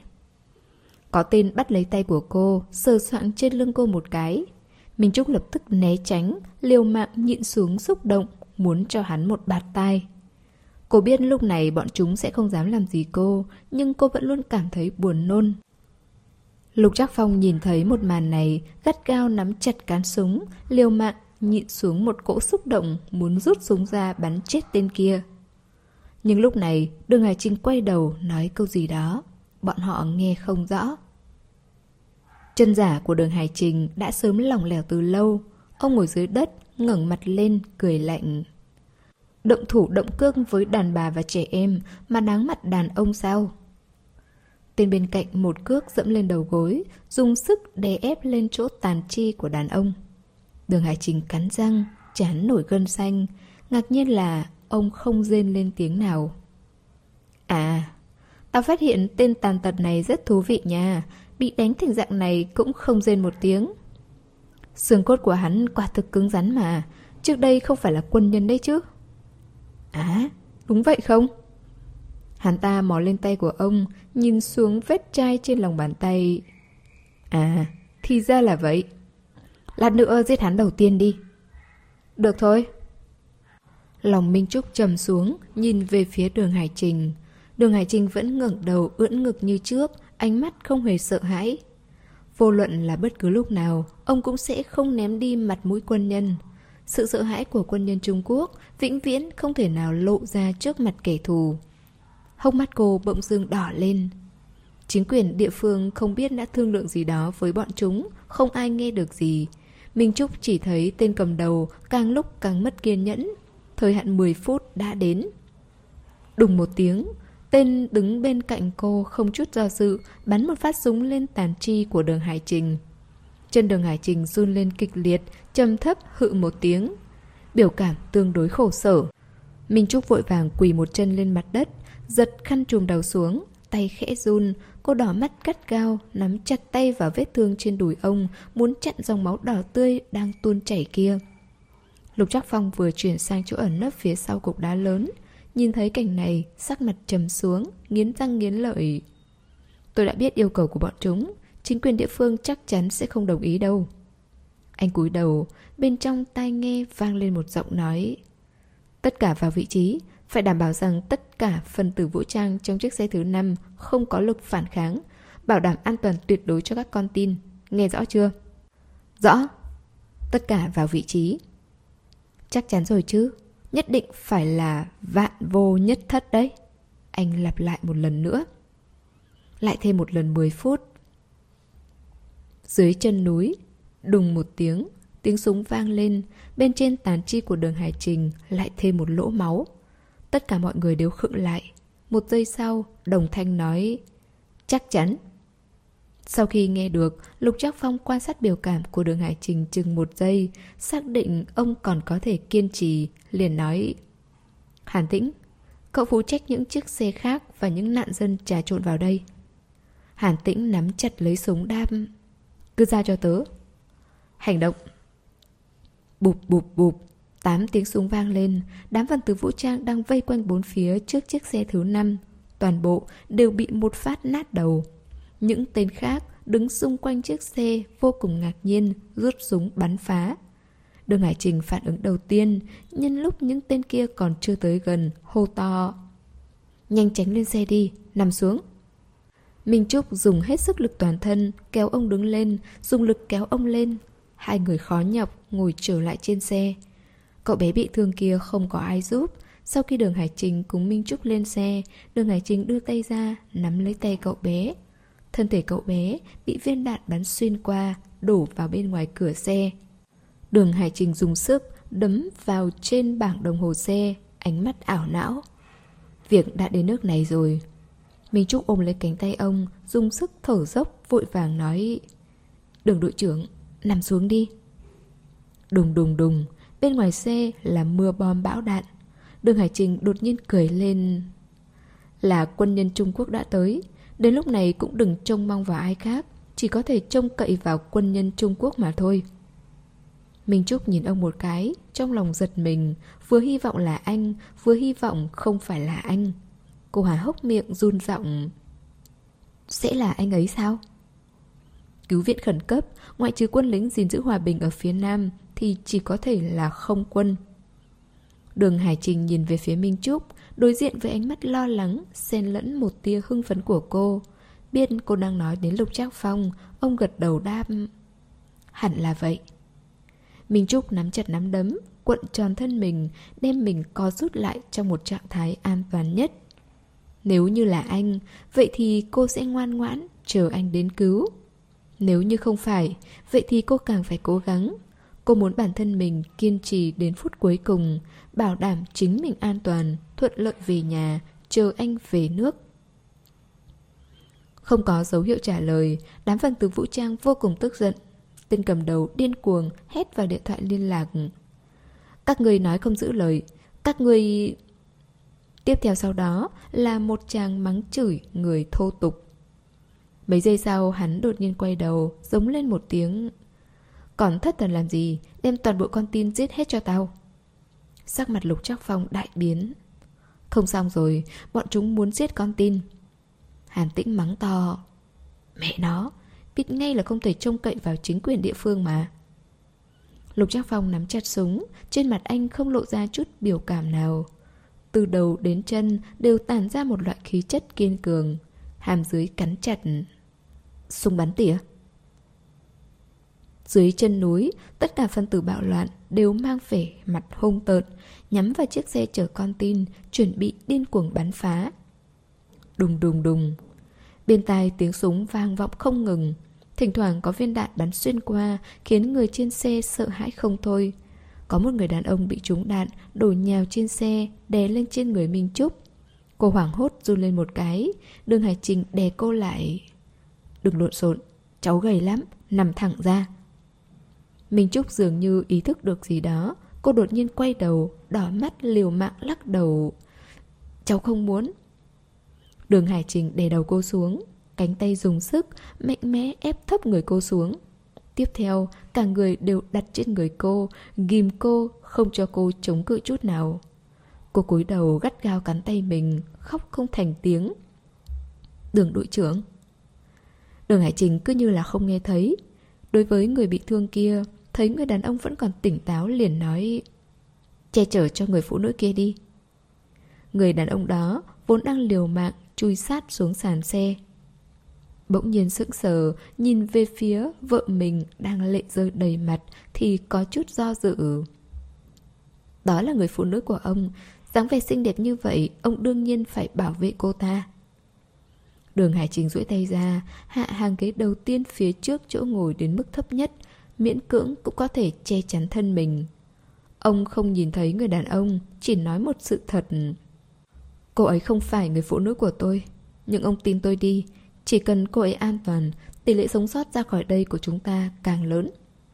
Có tên bắt lấy tay của cô, sờ soạng trên lưng cô một cái. Minh Trúc lập tức né tránh, liều mạng nhịn xuống xúc động, muốn cho hắn một bạt tai. Cô biết lúc này bọn chúng sẽ không dám làm gì cô, nhưng cô vẫn luôn cảm thấy buồn nôn. Lục Trác Phong nhìn thấy một màn này, gắt gao nắm chặt cán súng, liều mạng nhịn xuống một cỗ xúc động, muốn rút súng ra bắn chết tên kia. Nhưng lúc này, Đường Hải Trình quay đầu nói câu gì đó, bọn họ nghe không rõ. Chân giả của Đường Hải Trình đã sớm lỏng lẻo từ lâu. Ông ngồi dưới đất, ngẩng mặt lên, cười lạnh. Động thủ động cước với đàn bà và trẻ em mà đáng mặt đàn ông sao? Tên bên cạnh một cước dẫm lên đầu gối, dùng sức đè ép lên chỗ tàn chi của đàn ông. Đường Hải Trình cắn răng, trán nổi gân xanh. Ngạc nhiên là ông không rên lên tiếng nào. À, tao phát hiện tên tàn tật này rất thú vị nha. Bị đánh thành dạng này cũng không rên một tiếng. Xương cốt của hắn quả thực cứng rắn mà. Trước đây không phải là quân nhân đấy chứ. À, đúng vậy không? Hắn ta mò lên tay của ông, nhìn xuống vết chai trên lòng bàn tay. À, thì ra là vậy. Lát nữa giết hắn đầu tiên đi. Được thôi. Lòng Minh Trúc trầm xuống, nhìn về phía Đường Hải Trình. Đường Hải Trình vẫn ngẩng đầu ưỡn ngực như trước, ánh mắt không hề sợ hãi. Vô luận là bất cứ lúc nào, ông cũng sẽ không ném đi mặt mũi quân nhân. Sự sợ hãi của quân nhân Trung Quốc vĩnh viễn không thể nào lộ ra trước mặt kẻ thù. Hốc mắt cô bỗng dưng đỏ lên. Chính quyền địa phương không biết đã thương lượng gì đó với bọn chúng, không ai nghe được gì. Minh Trúc chỉ thấy tên cầm đầu càng lúc càng mất kiên nhẫn. Thời hạn mười phút đã đến. Đùng một tiếng, tên đứng bên cạnh cô không chút do dự bắn một phát súng lên tàn chi của Đường Hải Trình. Chân Đường Hải Trình run lên kịch liệt, trầm thấp hự một tiếng. Biểu cảm tương đối khổ sở. Minh Trúc vội vàng quỳ một chân lên mặt đất, giật khăn trùm đầu xuống, tay khẽ run. Cô đỏ mắt gắt gao, nắm chặt tay vào vết thương trên đùi ông, muốn chặn dòng máu đỏ tươi đang tuôn chảy kia. Lục Trác Phong vừa chuyển sang chỗ ẩn nấp phía sau cục đá lớn. Nhìn thấy cảnh này, sắc mặt trầm xuống, nghiến răng nghiến lợi. Tôi đã biết yêu cầu của bọn chúng, chính quyền địa phương chắc chắn sẽ không đồng ý đâu. Anh cúi đầu, bên trong tai nghe vang lên một giọng nói. Tất cả vào vị trí, phải đảm bảo rằng tất cả phần tử vũ trang trong chiếc xe thứ năm không có lực phản kháng, bảo đảm an toàn tuyệt đối cho các con tin. Nghe rõ chưa? Rõ. Tất cả vào vị trí. Chắc chắn rồi chứ. Nhất định phải là vạn vô nhất thất đấy. Anh lặp lại một lần nữa. Lại thêm một lần mười phút. Dưới chân núi, đùng một tiếng, tiếng súng vang lên. Bên trên tàn chi của Đường Hải Trình lại thêm một lỗ máu. Tất cả mọi người đều khựng lại. Một giây sau, đồng thanh nói chắc chắn. Sau khi nghe được, Lục Trác Phong quan sát biểu cảm của Đường Hải Trình chừng một giây, xác định ông còn có thể kiên trì, liền nói: Hàn Tĩnh, cậu phụ trách những chiếc xe khác và những nạn dân trà trộn vào đây. Hàn Tĩnh nắm chặt lấy súng đáp: Cứ giao cho tớ. Hành động. Bụp bụp bụp, tám tiếng súng vang lên. Đám phần tử vũ trang đang vây quanh bốn phía trước chiếc xe thứ năm, toàn bộ đều bị một phát nát đầu. Những tên khác đứng xung quanh chiếc xe vô cùng ngạc nhiên, rút súng bắn phá. Đường Hải Trình phản ứng đầu tiên, nhân lúc những tên kia còn chưa tới gần, hô to: Nhanh tránh lên xe đi, nằm xuống. Minh Trúc dùng hết sức lực toàn thân kéo ông đứng lên, dùng lực kéo ông lên. Hai người khó nhọc ngồi trở lại trên xe. Cậu bé bị thương kia không có ai giúp. Sau khi Đường Hải Trình cùng Minh Trúc lên xe, Đường Hải Trình đưa tay ra nắm lấy tay cậu bé. Thân thể cậu bé bị viên đạn bắn xuyên qua, đổ vào bên ngoài cửa xe. Đường Hải Trình dùng sức đấm vào trên bảng đồng hồ xe, ánh mắt ảo não. Việc đã đến nước này rồi. Minh Trúc ôm lấy cánh tay ông, dùng sức thở dốc, vội vàng nói: Đường đội trưởng, nằm xuống đi. Đùng đùng đùng, bên ngoài xe là mưa bom bão đạn. Đường Hải Trình đột nhiên cười lên. Là quân nhân Trung Quốc đã tới. Đến lúc này cũng đừng trông mong vào ai khác, chỉ có thể trông cậy vào quân nhân Trung Quốc mà thôi. Minh Trúc nhìn ông một cái, trong lòng giật mình, vừa hy vọng là anh, vừa hy vọng không phải là anh. Cô há hốc miệng run giọng: Sẽ là anh ấy sao? Cứu viện khẩn cấp, ngoại trừ quân lính gìn giữ hòa bình ở phía Nam thì chỉ có thể là không quân. Đường Hải Trình nhìn về phía Minh Trúc, đối diện với ánh mắt lo lắng, xen lẫn một tia hưng phấn của cô. Biết cô đang nói đến Lục Trác Phong, ông gật đầu đáp: Hẳn là vậy. Minh Trúc nắm chặt nắm đấm, cuộn tròn thân mình, đem mình co rút lại trong một trạng thái an toàn nhất. Nếu như là anh, vậy thì cô sẽ ngoan ngoãn chờ anh đến cứu. Nếu như không phải, vậy thì cô càng phải cố gắng. Cô muốn bản thân mình kiên trì đến phút cuối cùng, bảo đảm chính mình an toàn, thuận lợi về nhà, chờ anh về nước. Không có dấu hiệu trả lời, đám phần tử vũ trang vô cùng tức giận. Tên cầm đầu điên cuồng hét vào điện thoại liên lạc. Các người nói không giữ lời, các người... Tiếp theo sau đó là một tràng mắng chửi người thô tục. Mấy giây sau hắn đột nhiên quay đầu, giống lên một tiếng. Còn thất thần làm gì, đem toàn bộ con tin giết hết cho tao. Sắc mặt Lục Trác Phong đại biến. Không xong rồi, bọn chúng muốn giết con tin. Hàn Tĩnh mắng to. Mẹ nó, biết ngay là không thể trông cậy vào chính quyền địa phương mà. Lục Trác Phong nắm chặt súng, trên mặt anh không lộ ra chút biểu cảm nào. Từ đầu đến chân đều tản ra một loại khí chất kiên cường. Hàm dưới cắn chặt. Súng bắn tỉa. Dưới chân núi, tất cả phân tử bạo loạn đều mang vẻ mặt hung tợn, nhắm vào chiếc xe chở con tin, chuẩn bị điên cuồng bắn phá. Đùng đùng đùng. Bên tai tiếng súng vang vọng không ngừng. Thỉnh thoảng có viên đạn bắn xuyên qua, khiến người trên xe sợ hãi không thôi. Có một người đàn ông bị trúng đạn, đổ nhào trên xe, đè lên trên người Minh Trúc. Cô hoảng hốt run lên một cái. Đường Hải Trình đè cô lại. Đừng lộn xộn, cháu gầy lắm, nằm thẳng ra. Minh Trúc dường như ý thức được gì đó. Cô đột nhiên quay đầu, đỏ mắt liều mạng lắc đầu. Cháu không muốn. Đường Hải Trình đè đầu cô xuống, cánh tay dùng sức, mạnh mẽ ép thấp người cô xuống. Tiếp theo, cả người đều đặt trên người cô, ghim cô, không cho cô chống cự chút nào. Cô cúi đầu gắt gao cắn tay mình, khóc không thành tiếng. Đường đội trưởng. Đường Hải Trình cứ như là không nghe thấy. Đối với người bị thương kia, thấy người đàn ông vẫn còn tỉnh táo liền nói: che chở cho người phụ nữ kia đi. Người đàn ông đó vốn đang liều mạng chui sát xuống sàn xe. Bỗng nhiên sững sờ, nhìn về phía vợ mình đang lệ rơi đầy mặt thì có chút do dự. Đó là người phụ nữ của ông, dáng vẻ xinh đẹp như vậy, ông đương nhiên phải bảo vệ cô ta. Đường Hải Trình duỗi tay ra, hạ hàng ghế đầu tiên phía trước chỗ ngồi đến mức thấp nhất, miễn cưỡng cũng có thể che chắn thân mình. Ông không nhìn thấy người đàn ông, chỉ nói một sự thật. Cô ấy không phải người phụ nữ của tôi, nhưng ông tin tôi đi, chỉ cần cô ấy an toàn, tỷ lệ sống sót ra khỏi đây của chúng ta càng lớn.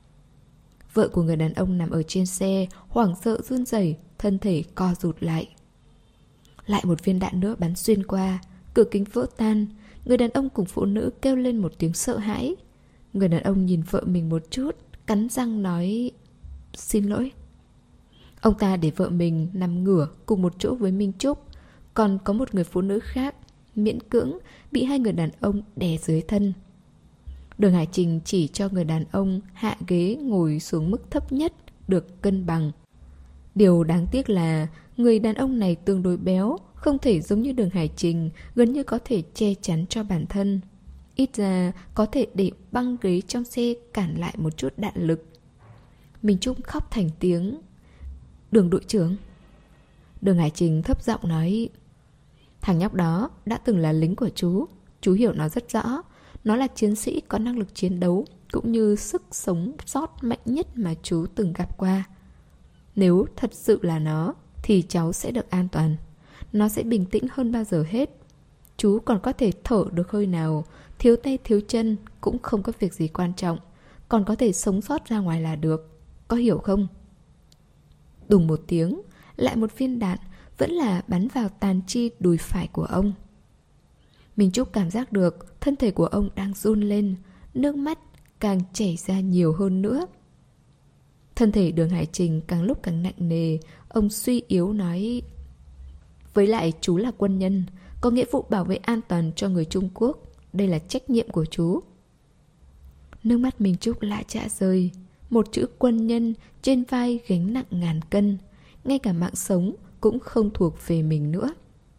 Vợ của người đàn ông nằm ở trên xe, hoảng sợ run rẩy, thân thể co rụt lại. Lại một viên đạn nữa bắn xuyên qua, cửa kính vỡ tan. Người đàn ông cùng phụ nữ kêu lên một tiếng sợ hãi. Người đàn ông nhìn vợ mình một chút, cắn răng nói: xin lỗi. Ông ta để vợ mình nằm ngửa cùng một chỗ với Minh Trúc. Còn có một người phụ nữ khác, miễn cưỡng bị hai người đàn ông đè dưới thân. Đường Hải Trình chỉ cho người đàn ông hạ ghế ngồi xuống mức thấp nhất, được cân bằng. Điều đáng tiếc là người đàn ông này tương đối béo, không thể giống như Đường Hải Trình, gần như có thể che chắn cho bản thân. Ít ra có thể để băng ghế trong xe cản lại một chút đạn lực. Minh Trúc khóc thành tiếng. Đường đội trưởng. Đường Hải Trình thấp giọng nói: thằng nhóc đó đã từng là lính của chú. Chú hiểu nó rất rõ. Nó là chiến sĩ có năng lực chiến đấu, cũng như sức sống sót mạnh nhất mà chú từng gặp qua. Nếu thật sự là nó, thì cháu sẽ được an toàn. Nó sẽ bình tĩnh hơn bao giờ hết. Chú còn có thể thở được hơi nào, thiếu tay thiếu chân cũng không có việc gì quan trọng, còn có thể sống sót ra ngoài là được. Có hiểu không? Đùng một tiếng, lại một viên đạn vẫn là bắn vào tàn chi đùi phải của ông. Minh Trúc cảm giác được thân thể của ông đang run lên, nước mắt càng chảy ra nhiều hơn nữa. Thân thể Đường Hải Trình càng lúc càng nặng nề. Ông suy yếu nói: với lại chú là quân nhân, có nghĩa vụ bảo vệ an toàn cho người Trung Quốc. Đây là trách nhiệm của chú. Nước mắt Minh Trúc lại chả rơi. Một chữ quân nhân trên vai gánh nặng ngàn cân. Ngay cả mạng sống cũng không thuộc về mình nữa.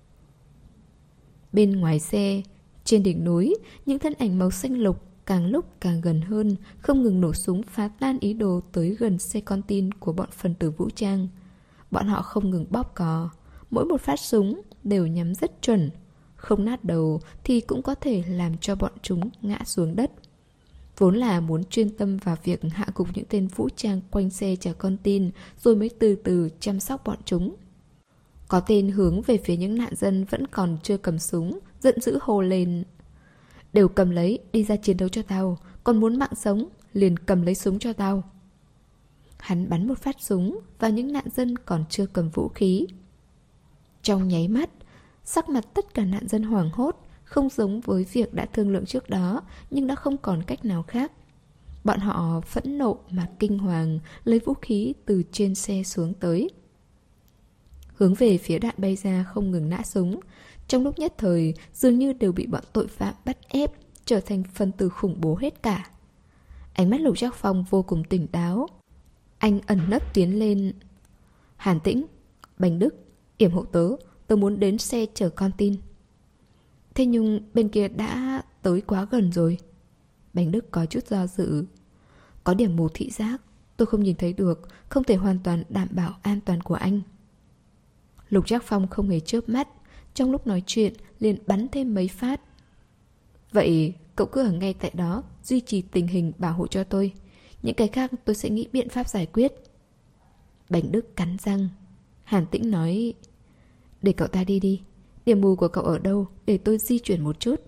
Bên ngoài xe, trên đỉnh núi, những thân ảnh màu xanh lục càng lúc càng gần hơn, không ngừng nổ súng phá tan ý đồ tới gần xe con tin của bọn phần tử vũ trang. Bọn họ không ngừng bóp cò, mỗi một phát súng đều nhắm rất chuẩn. Không nát đầu thì cũng có thể làm cho bọn chúng ngã xuống đất. Vốn là muốn chuyên tâm vào việc hạ gục những tên vũ trang quanh xe chở con tin, rồi mới từ từ chăm sóc bọn chúng. Có tên hướng về phía những nạn dân vẫn còn chưa cầm súng, giận dữ hô lên: Đều cầm lấy, đi ra chiến đấu cho tao. Còn muốn mạng sống, liền cầm lấy súng cho tao. Hắn bắn một phát súng vào những nạn dân còn chưa cầm vũ khí. Trong nháy mắt, sắc mặt tất cả nạn dân hoảng hốt, không giống với việc đã thương lượng trước đó, nhưng đã không còn cách nào khác. Bọn họ phẫn nộ mà kinh hoàng, lấy vũ khí từ trên xe xuống tới, hướng về phía đạn bay ra không ngừng nã súng. Trong lúc nhất thời, dường như đều bị bọn tội phạm bắt ép, trở thành phần tử khủng bố hết cả. Ánh mắt Lục Trác Phong vô cùng tỉnh táo. Anh ẩn nấp tiến lên. Hàn Tĩnh, Bành Đức, yểm hộ tớ, tớ muốn đến xe chở con tin. Thế nhưng bên kia đã tới quá gần rồi. Bành Đức có chút do dự. Có điểm mù thị giác, tôi không nhìn thấy được, không thể hoàn toàn đảm bảo an toàn của anh. Lục Trác Phong không hề chớp mắt, trong lúc nói chuyện liền bắn thêm mấy phát. Vậy cậu cứ ở ngay tại đó, duy trì tình hình bảo hộ cho tôi. Những cái khác tôi sẽ nghĩ biện pháp giải quyết. Bành Đức cắn răng. Hàn Tĩnh nói, để cậu ta đi đi. Điểm mù của cậu ở đâu, để tôi di chuyển một chút.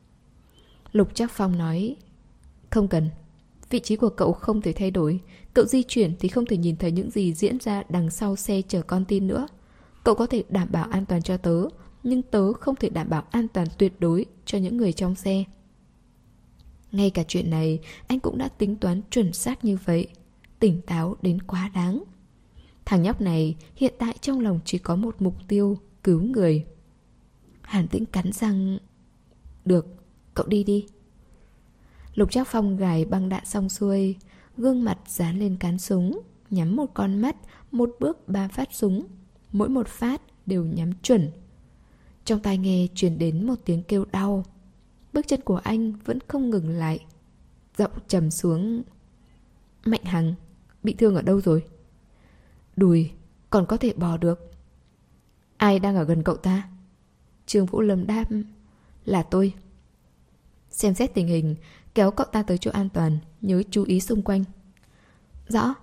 Lục Trác Phong nói, không cần. Vị trí của cậu không thể thay đổi. Cậu di chuyển thì không thể nhìn thấy những gì diễn ra đằng sau xe chở con tin nữa. Cậu có thể đảm bảo an toàn cho tớ, nhưng tớ không thể đảm bảo an toàn tuyệt đối cho những người trong xe. Ngay cả chuyện này anh cũng đã tính toán chuẩn xác như vậy. Tỉnh táo đến quá đáng. Thằng nhóc này hiện tại trong lòng chỉ có một mục tiêu, cứu người. Hàn Tĩnh cắn răng. Được, cậu đi đi. Lục Trác Phong gài băng đạn xong xuôi, gương mặt dán lên cán súng, nhắm một con mắt, một bước ba phát súng. Mỗi một phát đều nhắm chuẩn. Trong tai nghe truyền đến một tiếng kêu đau. Bước chân của anh vẫn không ngừng lại. Giọng trầm xuống. Mạnh Hằng, bị thương ở đâu rồi? Đùi, còn có thể bò được. Ai đang ở gần cậu ta? Trương Vũ Lâm đáp, là tôi. Xem xét tình hình, kéo cậu ta tới chỗ an toàn, nhớ chú ý xung quanh. Rõ.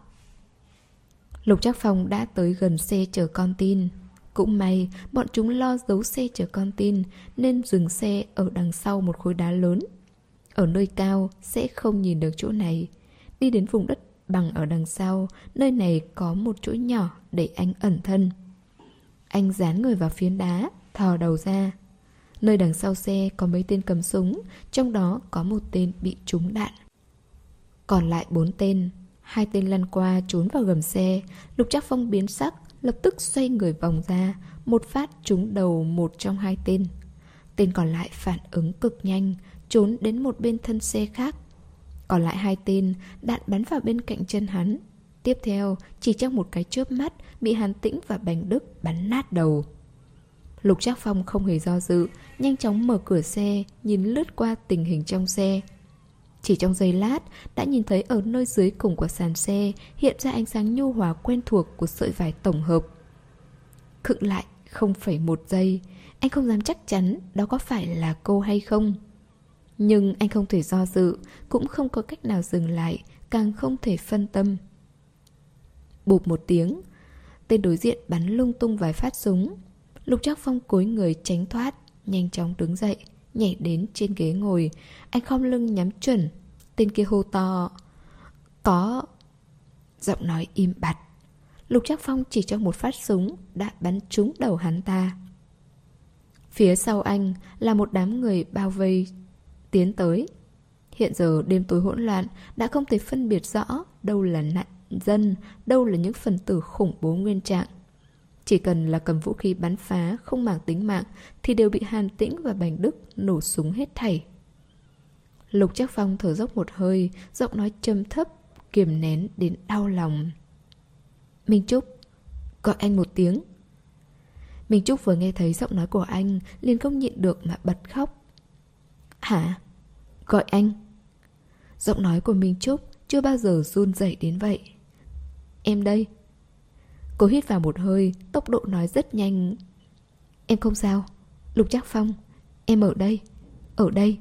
Lục Trác Phong đã tới gần xe chở con tin. Cũng may bọn chúng lo giấu xe chở con tin nên dừng xe ở đằng sau một khối đá lớn. Ở nơi cao sẽ không nhìn được chỗ này. Đi đến vùng đất bằng ở đằng sau, nơi này có một chỗ nhỏ để anh ẩn thân. Anh dán người vào phiến đá, thò đầu ra. Nơi đằng sau xe có mấy tên cầm súng, trong đó có một tên bị trúng đạn. Còn lại bốn tên. Hai tên lăn qua trốn vào gầm xe. Lục Trác Phong biến sắc, lập tức xoay người vòng ra, một phát trúng đầu một trong hai tên. Tên còn lại phản ứng cực nhanh, trốn đến một bên thân xe khác. Còn lại hai tên, đạn bắn vào bên cạnh chân hắn. Tiếp theo, chỉ trong một cái chớp mắt, bị Hàn Tĩnh và Bành Đức bắn nát đầu. Lục Trác Phong không hề do dự, nhanh chóng mở cửa xe, nhìn lướt qua tình hình trong xe. Chỉ trong giây lát, đã nhìn thấy ở nơi dưới cùng của sàn xe hiện ra ánh sáng nhu hòa quen thuộc của sợi vải tổng hợp. Khựng lại không phẩy một giây, anh không dám chắc chắn đó có phải là cô hay không. Nhưng anh không thể do dự, cũng không có cách nào dừng lại, càng không thể phân tâm. Bụp một tiếng, tên đối diện bắn lung tung vài phát súng. Lục Trác Phong cúi người tránh thoát, nhanh chóng đứng dậy, nhảy đến trên ghế ngồi. Anh khom lưng nhắm chuẩn. Tên kia hô to, có. Giọng nói im bặt. Lục Trác Phong chỉ trong một phát súng đã bắn trúng đầu hắn ta. Phía sau anh là một đám người bao vây tiến tới. Hiện giờ đêm tối hỗn loạn, đã không thể phân biệt rõ đâu là nạn dân, đâu là những phần tử khủng bố nguyên trạng. Chỉ cần là cầm vũ khí bắn phá, không màng tính mạng, thì đều bị Hàn Tĩnh và Bành Đức nổ súng hết thảy. Lục Trác Phong thở dốc một hơi, giọng nói trầm thấp, kiềm nén đến đau lòng. Minh Trúc, gọi anh một tiếng. Minh Trúc vừa nghe thấy giọng nói của anh, liền không nhịn được mà bật khóc. Hả? Gọi anh? Giọng nói của Minh Trúc chưa bao giờ run rẩy đến vậy. Em đây. Cô hít vào một hơi, tốc độ nói rất nhanh. Em không sao. Lục Trác Phong, em ở đây. Ở đây.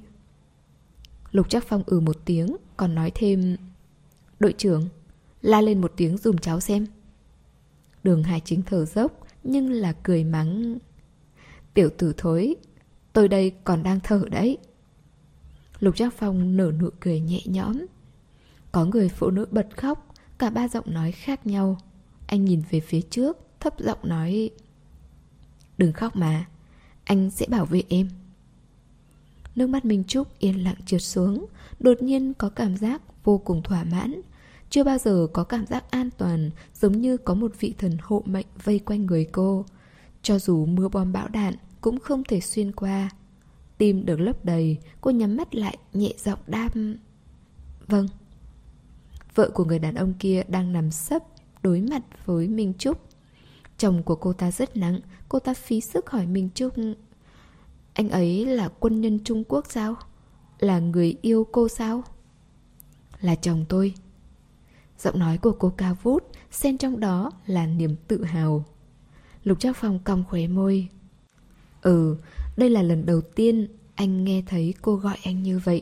Lục Trác Phong ừ một tiếng, còn nói thêm, đội trưởng, la lên một tiếng dùm cháu xem. Đường Hải Chính thở dốc, nhưng là cười mắng. Tiểu tử thối, tôi đây còn đang thở đấy. Lục Trác Phong nở nụ cười nhẹ nhõm. Có người phụ nữ bật khóc. Cả ba giọng nói khác nhau. Anh nhìn về phía trước, thấp giọng nói: Đừng khóc mà, anh sẽ bảo vệ em. Nước mắt Minh Trúc yên lặng trượt xuống. Đột nhiên có cảm giác vô cùng thỏa mãn. Chưa bao giờ có cảm giác an toàn, giống như có một vị thần hộ mệnh vây quanh người cô. Cho dù mưa bom bão đạn cũng không thể xuyên qua. Tim được lấp đầy, cô nhắm mắt lại nhẹ giọng đáp: Vâng. Vợ của người đàn ông kia đang nằm sấp đối mặt với Minh Trúc. Chồng của cô ta rất nặng. Cô ta phí sức hỏi Minh Trúc: Anh ấy là quân nhân Trung Quốc sao? Là người yêu cô sao? Là chồng tôi. Giọng nói của cô cao vút, xen trong đó là niềm tự hào. Lục Trác Phong cong khóe môi. Ừ, đây là lần đầu tiên anh nghe thấy cô gọi anh như vậy.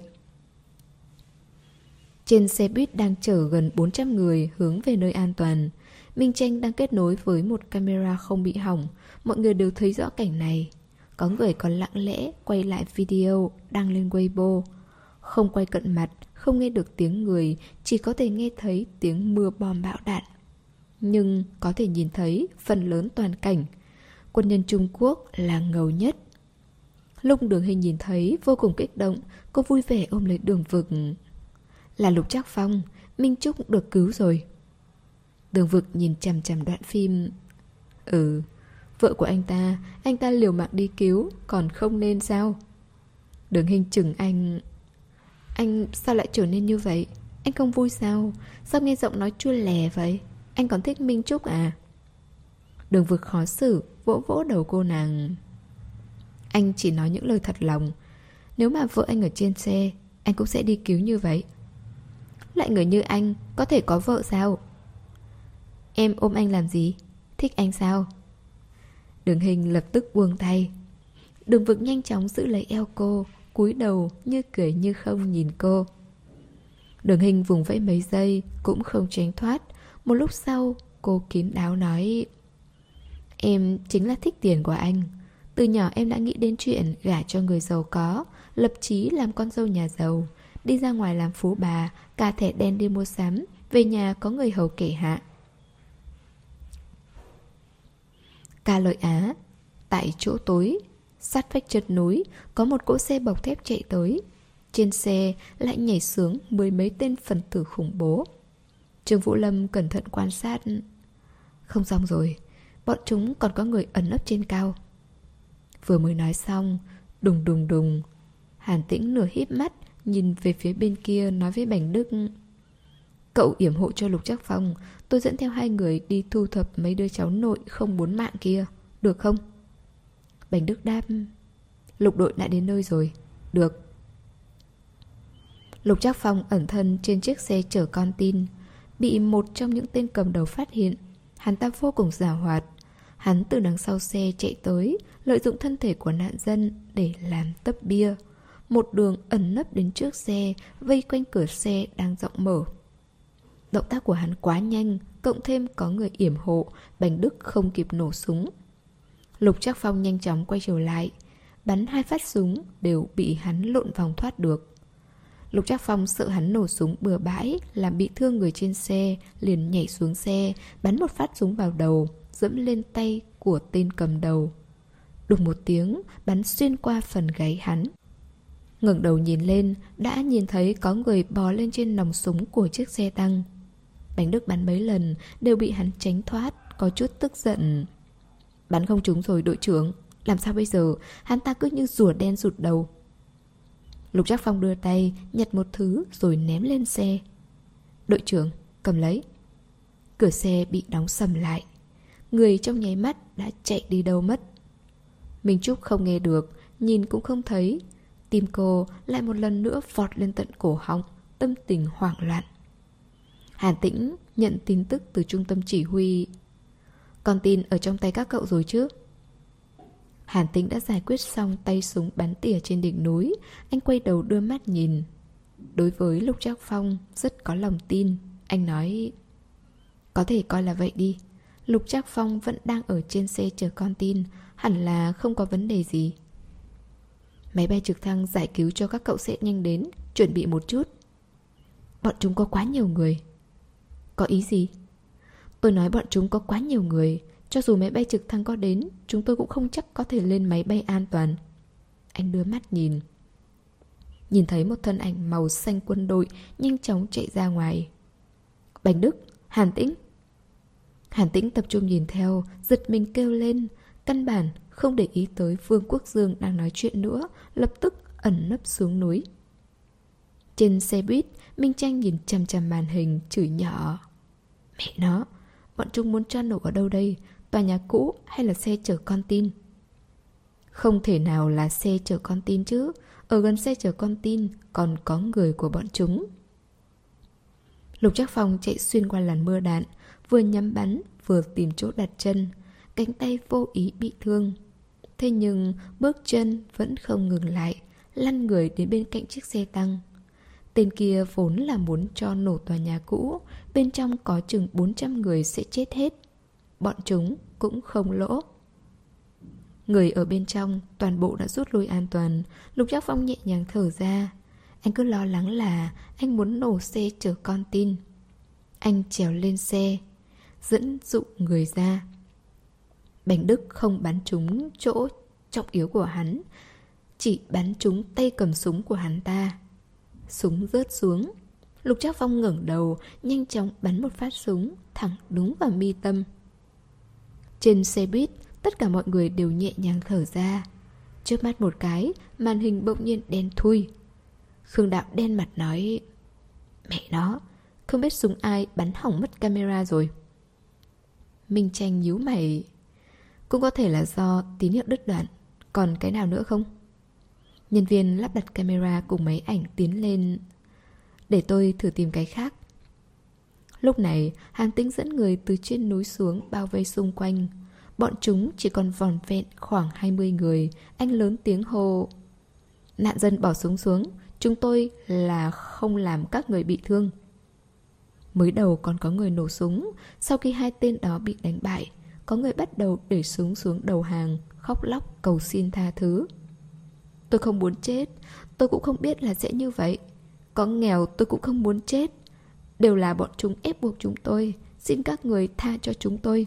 Trên xe buýt đang chở gần bốn trăm người hướng về nơi an toàn. Minh Tranh đang kết nối với một camera không bị hỏng. Mọi người đều thấy rõ cảnh này. Có người còn lặng lẽ quay lại video đăng lên Weibo. Không quay cận mặt, không nghe được tiếng người, chỉ có thể nghe thấy tiếng mưa bom bão đạn. Nhưng có thể nhìn thấy phần lớn toàn cảnh. Quân nhân Trung Quốc là ngầu nhất. Lúc Đường Hình nhìn thấy vô cùng kích động. Cô vui vẻ ôm lấy Đường Vực. Là Lục Trác Phong, Minh Trúc được cứu rồi. Đường Vực nhìn chằm chằm đoạn phim. Ừ, vợ của anh ta, anh ta liều mạng đi cứu, còn không nên sao? Đường Hình chừng anh. Anh sao lại trở nên như vậy? Anh không vui sao? Sao nghe giọng nói chua lè vậy? Anh còn thích Minh Trúc à? Đường Vực khó xử, vỗ vỗ đầu cô nàng. Anh chỉ nói những lời thật lòng. Nếu mà vợ anh ở trên xe, anh cũng sẽ đi cứu như vậy. Lại người như anh có thể có vợ sao? Em ôm anh làm gì? Thích anh sao? Đường Hình lập tức buông tay. Đường Vực nhanh chóng giữ lấy eo cô, cúi đầu như cười như không nhìn cô. Đường Hình vùng vẫy mấy giây cũng không tránh thoát. Một lúc sau cô kín đáo nói: Em chính là thích tiền của anh. Từ nhỏ em đã nghĩ đến chuyện gả cho người giàu có, lập chí làm con dâu nhà giàu, đi ra ngoài làm phú bà, cà thẻ đen đi mua sắm, về nhà có người hầu kể hạ. Ca Lợi Á. Tại chỗ tối, sát vách chân núi, có một cỗ xe bọc thép chạy tới. Trên xe lại nhảy xuống mười mấy tên phần tử khủng bố. Trương Vũ Lâm cẩn thận quan sát. Không xong rồi, bọn chúng còn có người ẩn nấp trên cao. Vừa mới nói xong, đùng đùng đùng, Hàn Tĩnh nửa híp mắt nhìn về phía bên kia, nói với Bành Đức: Cậu yểm hộ cho Lục Trác Phong, tôi dẫn theo hai người đi thu thập mấy đứa cháu nội không muốn mạng kia, được không? Bành Đức đáp: Lục đội đã đến nơi rồi. Được. Lục Trác Phong ẩn thân trên chiếc xe chở con tin, bị một trong những tên cầm đầu phát hiện. Hắn ta vô cùng giàu hoạt. Hắn từ đằng sau xe chạy tới, lợi dụng thân thể của nạn dân để làm tấp bia. Một đường ẩn nấp đến trước xe, vây quanh cửa xe đang rộng mở. Động tác của hắn quá nhanh, cộng thêm có người yểm hộ, Bành Đức không kịp nổ súng. Lục Trác Phong nhanh chóng quay trở lại, bắn hai phát súng đều bị hắn lộn vòng thoát được. Lục Trác Phong sợ hắn nổ súng bừa bãi làm bị thương người trên xe, liền nhảy xuống xe, bắn một phát súng vào đầu, dẫm lên tay của tên cầm đầu. Đùng một tiếng, bắn xuyên qua phần gáy hắn. Ngẩng đầu nhìn lên, đã nhìn thấy có người bò lên trên nòng súng của chiếc xe tăng. Bành Đức bắn mấy lần đều bị hắn tránh thoát, có chút tức giận. Bắn không trúng rồi đội trưởng, làm sao bây giờ? Hắn ta cứ như rùa đen rụt đầu. Lục Trác Phong đưa tay nhặt một thứ rồi ném lên xe. Đội trưởng, cầm lấy. Cửa xe bị đóng sầm lại. Người trong nháy mắt đã chạy đi đâu mất. Minh Trúc không nghe được, nhìn cũng không thấy. Tim cô lại một lần nữa vọt lên tận cổ họng, tâm tình hoảng loạn. Hàn Tĩnh nhận tin tức từ trung tâm chỉ huy. Con tin ở trong tay các cậu rồi chứ? Hàn Tĩnh đã giải quyết xong tay súng bắn tỉa trên đỉnh núi. Anh quay đầu đưa mắt nhìn. Đối với Lục Trác Phong rất có lòng tin. Anh nói: Có thể coi là vậy đi. Lục Trác Phong vẫn đang ở trên xe chở con tin, hẳn là không có vấn đề gì. Máy bay trực thăng giải cứu cho các cậu sẽ nhanh đến. Chuẩn bị một chút. Bọn chúng có quá nhiều người. Có ý gì? Tôi nói bọn chúng có quá nhiều người. Cho dù máy bay trực thăng có đến, chúng tôi cũng không chắc có thể lên máy bay an toàn. Anh đưa mắt nhìn. Nhìn thấy một thân ảnh màu xanh quân đội nhanh chóng chạy ra ngoài. Bành Đức, Hàn Tĩnh. Hàn Tĩnh tập trung nhìn theo, giật mình kêu lên. Căn bản không để ý tới Vương Quốc Dương đang nói chuyện nữa, lập tức ẩn nấp xuống núi. Trên xe buýt, Minh Tranh nhìn chằm chằm màn hình, chửi nhỏ. Mẹ nó, bọn chúng muốn cho nổ ở đâu đây? Tòa nhà cũ hay là xe chở con tin? Không thể nào là xe chở con tin chứ. Ở gần xe chở con tin còn có người của bọn chúng. Lục Trác Phong chạy xuyên qua làn mưa đạn, vừa nhắm bắn vừa tìm chỗ đặt chân. Cánh tay vô ý bị thương. Thế nhưng bước chân vẫn không ngừng lại, lăn người đến bên cạnh chiếc xe tăng. Tên kia vốn là muốn cho nổ tòa nhà cũ. Bên trong có chừng bốn trăm người sẽ chết hết. Bọn chúng cũng không lỗ. Người ở bên trong toàn bộ đã rút lui an toàn. Lục Trác Phong nhẹ nhàng thở ra. Anh cứ lo lắng là anh muốn nổ xe chở con tin. Anh trèo lên xe, dẫn dụ người ra. Bành Đức không bắn trúng chỗ trọng yếu của hắn, chỉ bắn trúng tay cầm súng của hắn ta. Súng rớt xuống. Lục Trác Phong ngẩng đầu, nhanh chóng bắn một phát súng thẳng đúng vào mi tâm. Trên xe buýt, tất cả mọi người đều nhẹ nhàng thở ra. Chớp mắt một cái, màn hình bỗng nhiên đen thui. Khương Đạo đen mặt nói: Mẹ nó, không biết súng ai bắn hỏng mất camera rồi. Minh Tranh nhíu mày. Cũng có thể là do tín hiệu đứt đoạn. Còn cái nào nữa không? Nhân viên lắp đặt camera cùng máy ảnh tiến lên. Để tôi thử tìm cái khác. Lúc này Hàn Tĩnh dẫn người từ trên núi xuống, bao vây xung quanh. Bọn chúng chỉ còn vỏn vẹn khoảng hai mươi người. Anh lớn tiếng hô: Nạn dân bỏ súng xuống. Chúng tôi là không làm các người bị thương. Mới đầu còn có người nổ súng. Sau khi hai tên đó bị đánh bại, có người bắt đầu để súng xuống đầu hàng, khóc lóc cầu xin tha thứ. Tôi không muốn chết. Tôi cũng không biết là sẽ như vậy. Có nghèo tôi cũng không muốn chết. Đều là bọn chúng ép buộc chúng tôi. Xin các người tha cho chúng tôi.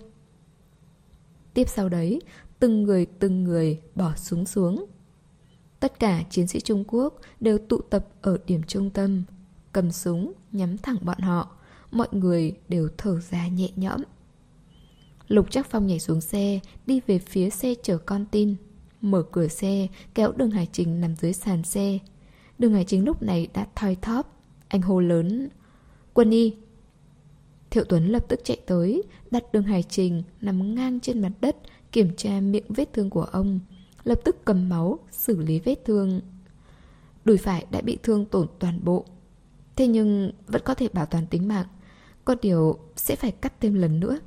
Tiếp sau đấy, từng người từng người bỏ súng xuống. Tất cả chiến sĩ Trung Quốc đều tụ tập ở điểm trung tâm, cầm súng nhắm thẳng bọn họ. Mọi người đều thở ra nhẹ nhõm. Lục Trác Phong nhảy xuống xe, đi về phía xe chở con tin. Mở cửa xe, kéo Đường Hải Trình nằm dưới sàn xe. Đường Hải Trình lúc này đã thoi thóp. Anh hô lớn: Quân y! Thiệu Tuấn lập tức chạy tới, đặt Đường Hải Trình nằm ngang trên mặt đất, kiểm tra miệng vết thương của ông. Lập tức cầm máu, xử lý vết thương. Đùi phải đã bị thương tổn toàn bộ. Thế nhưng vẫn có thể bảo toàn tính mạng. Có điều sẽ phải cắt thêm lần nữa.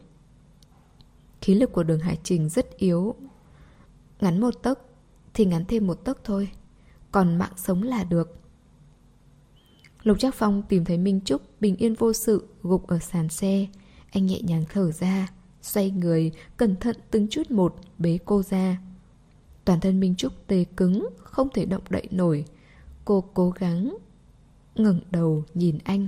Khí lực của Đường Hải Trình rất yếu. Ngắn một tấc thì ngắn thêm một tấc thôi. Còn mạng sống là được. Lục Trác Phong tìm thấy Minh Trúc bình yên vô sự gục ở sàn xe. Anh nhẹ nhàng thở ra, xoay người, cẩn thận từng chút một bế cô ra. Toàn thân Minh Trúc tê cứng, không thể động đậy nổi. Cô cố gắng ngẩng đầu nhìn anh.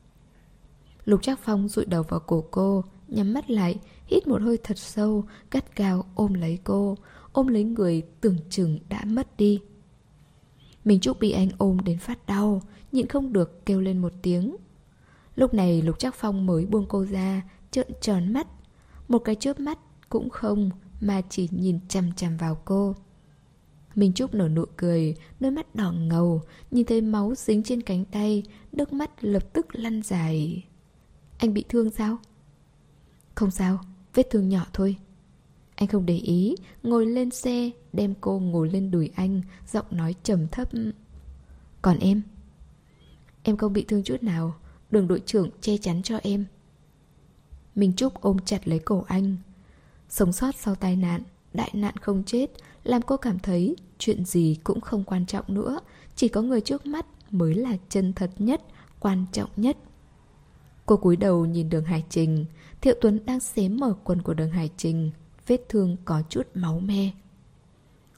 Lục Trác Phong dụi đầu vào cổ cô, nhắm mắt lại, hít một hơi thật sâu, gắt gao ôm lấy cô, ôm lấy người tưởng chừng đã mất đi. Minh Trúc bị anh ôm đến phát đau, nhịn không được kêu lên một tiếng. Lúc này Lục Trác Phong mới buông cô ra, trợn tròn mắt. Một cái chớp mắt cũng không, mà chỉ nhìn chằm chằm vào cô. Minh Trúc nở nụ cười, đôi mắt đỏ ngầu, nhìn thấy máu dính trên cánh tay, nước mắt lập tức lăn dài. Anh bị thương sao? Không sao, vết thương nhỏ thôi. Anh không để ý, ngồi lên xe, đem cô ngồi lên đùi anh, giọng nói trầm thấp. Còn em? Em không bị thương chút nào, Đường đội trưởng che chắn cho em. Minh Trúc ôm chặt lấy cổ anh. Sống sót sau tai nạn, đại nạn không chết, làm cô cảm thấy chuyện gì cũng không quan trọng nữa. Chỉ có người trước mắt mới là chân thật nhất, quan trọng nhất. Cô cúi đầu nhìn Đường Hải Trình. Thiệu Tuấn đang xé mở quần của Đường Hải Trình, vết thương có chút máu me.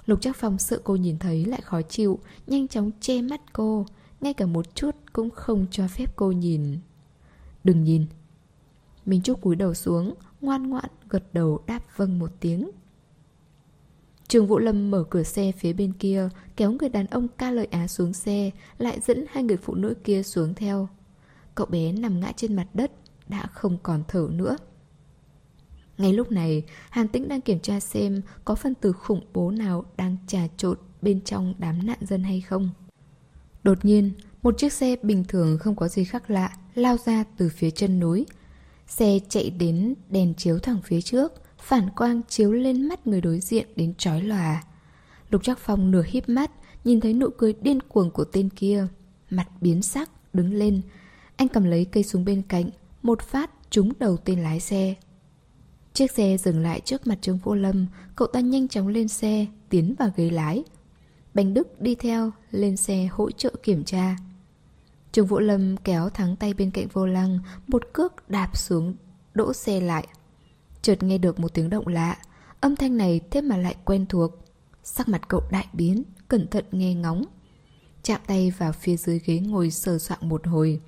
Lục Trác Phong sợ cô nhìn thấy lại khó chịu, nhanh chóng che mắt cô, ngay cả một chút cũng không cho phép cô nhìn. Đừng nhìn. Minh Trúc cúi đầu xuống, ngoan ngoãn gật đầu đáp vâng một tiếng. Trường Vũ Lâm mở cửa xe phía bên kia, kéo người đàn ông ca lợi Á xuống xe, lại dẫn hai người phụ nữ kia xuống theo. Cậu bé nằm ngã trên mặt đất, đã không còn thở nữa. Ngay lúc này, Hàn Tĩnh đang kiểm tra xem có phân tử khủng bố nào đang trà trộn bên trong đám nạn dân hay không. Đột nhiên, một chiếc xe bình thường không có gì khác lạ lao ra từ phía chân núi. Xe chạy đến đèn chiếu thẳng phía trước, phản quang chiếu lên mắt người đối diện đến chói lòa. Lục Trác Phong nửa híp mắt, nhìn thấy nụ cười điên cuồng của tên kia. Mặt biến sắc, đứng lên. Anh cầm lấy cây súng bên cạnh, một phát trúng đầu tên lái xe. Chiếc xe dừng lại trước mặt Trương Vũ Lâm, cậu ta nhanh chóng lên xe, tiến vào ghế lái. Bành Đức đi theo, lên xe hỗ trợ kiểm tra. Trương Vũ Lâm kéo thắng tay bên cạnh vô lăng, một cước đạp xuống, đỗ xe lại. Chợt nghe được một tiếng động lạ, âm thanh này thế mà lại quen thuộc. Sắc mặt cậu đại biến, cẩn thận nghe ngóng. Chạm tay vào phía dưới ghế ngồi sờ soạng một hồi.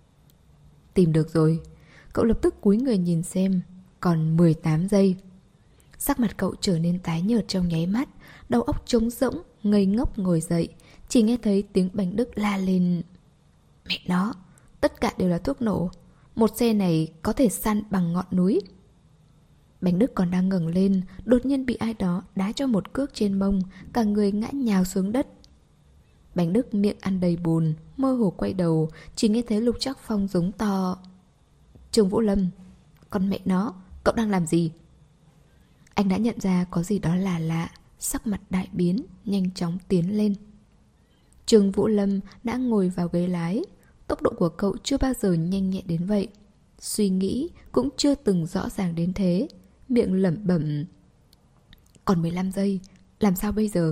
Tìm được rồi. Cậu lập tức cúi người nhìn xem. Còn mười tám giây. Sắc mặt cậu trở nên tái nhợt trong nháy mắt, đầu óc trống rỗng, ngây ngốc ngồi dậy. Chỉ nghe thấy tiếng Bành Đức la lên. Mẹ nó, tất cả đều là thuốc nổ. Một xe này có thể săn bằng ngọn núi. Bành Đức còn đang ngẩng lên, đột nhiên bị ai đó đá cho một cước trên mông, cả người ngã nhào xuống đất. Bành Đức miệng ăn đầy bùn, mơ hồ quay đầu, chỉ nghe thấy Lục Trác Phong giống to. Trương Vũ Lâm, con mẹ nó, cậu đang làm gì? Anh đã nhận ra có gì đó là lạ, sắc mặt đại biến, nhanh chóng tiến lên. Trương Vũ Lâm đã ngồi vào ghế lái. Tốc độ của cậu chưa bao giờ nhanh nhẹn đến vậy. Suy nghĩ cũng chưa từng rõ ràng đến thế. Miệng lẩm bẩm. Còn mười lăm giây, làm sao bây giờ?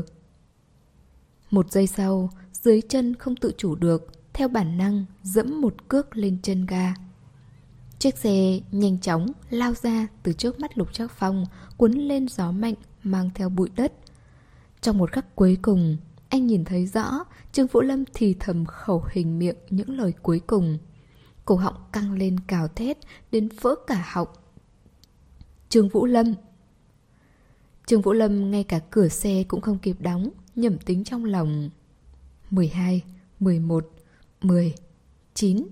Một giây sau, dưới chân không tự chủ được, theo bản năng dẫm một cước lên chân ga. Chiếc xe nhanh chóng lao ra từ trước mắt Lục Trác Phong, cuốn lên gió mạnh mang theo bụi đất. Trong một khắc cuối cùng, anh nhìn thấy rõ Trương Vũ Lâm thì thầm khẩu hình miệng những lời cuối cùng. Cổ họng căng lên cào thét đến vỡ cả họng. Trương Vũ Lâm. Trương Vũ Lâm ngay cả cửa xe cũng không kịp đóng, nhẩm tính trong lòng. Mười hai, mười một, mười, chín.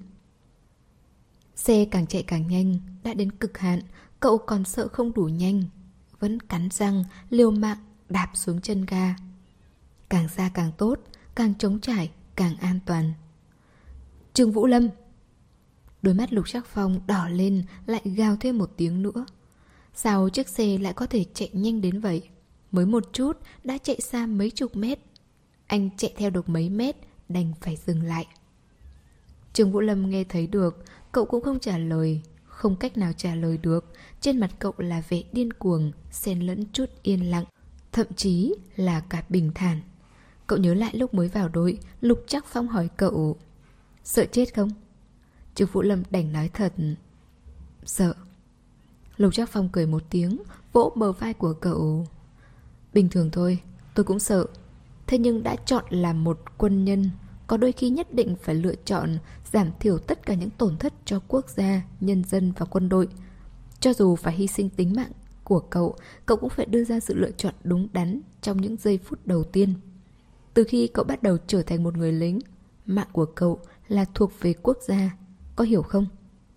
Xe càng chạy càng nhanh, đã đến cực hạn, cậu còn sợ không đủ nhanh. Vẫn cắn răng, liều mạng, đạp xuống chân ga. Càng xa càng tốt, càng trống trải, càng an toàn. Trương Vũ Lâm. Đôi mắt Lục Trác Phong đỏ lên, lại gào thêm một tiếng nữa. Sao chiếc xe lại có thể chạy nhanh đến vậy? Mới một chút, đã chạy xa mấy chục mét. Anh chạy theo được mấy mét, đành phải dừng lại. Trương Vũ Lâm nghe thấy được, cậu cũng không trả lời. Không cách nào trả lời được. Trên mặt cậu là vẻ điên cuồng, xen lẫn chút yên lặng, thậm chí là cả bình thản. Cậu nhớ lại lúc mới vào đội, Lục Trác Phong hỏi cậu, sợ chết không? Trương Vũ Lâm đành nói thật, sợ. Lục Trác Phong cười một tiếng, vỗ bờ vai của cậu. Bình thường thôi, tôi cũng sợ. Thế nhưng đã chọn làm một quân nhân, có đôi khi nhất định phải lựa chọn giảm thiểu tất cả những tổn thất cho quốc gia, nhân dân và quân đội. Cho dù phải hy sinh tính mạng của cậu, cậu cũng phải đưa ra sự lựa chọn đúng đắn trong những giây phút đầu tiên. Từ khi cậu bắt đầu trở thành một người lính, mạng của cậu là thuộc về quốc gia, có hiểu không?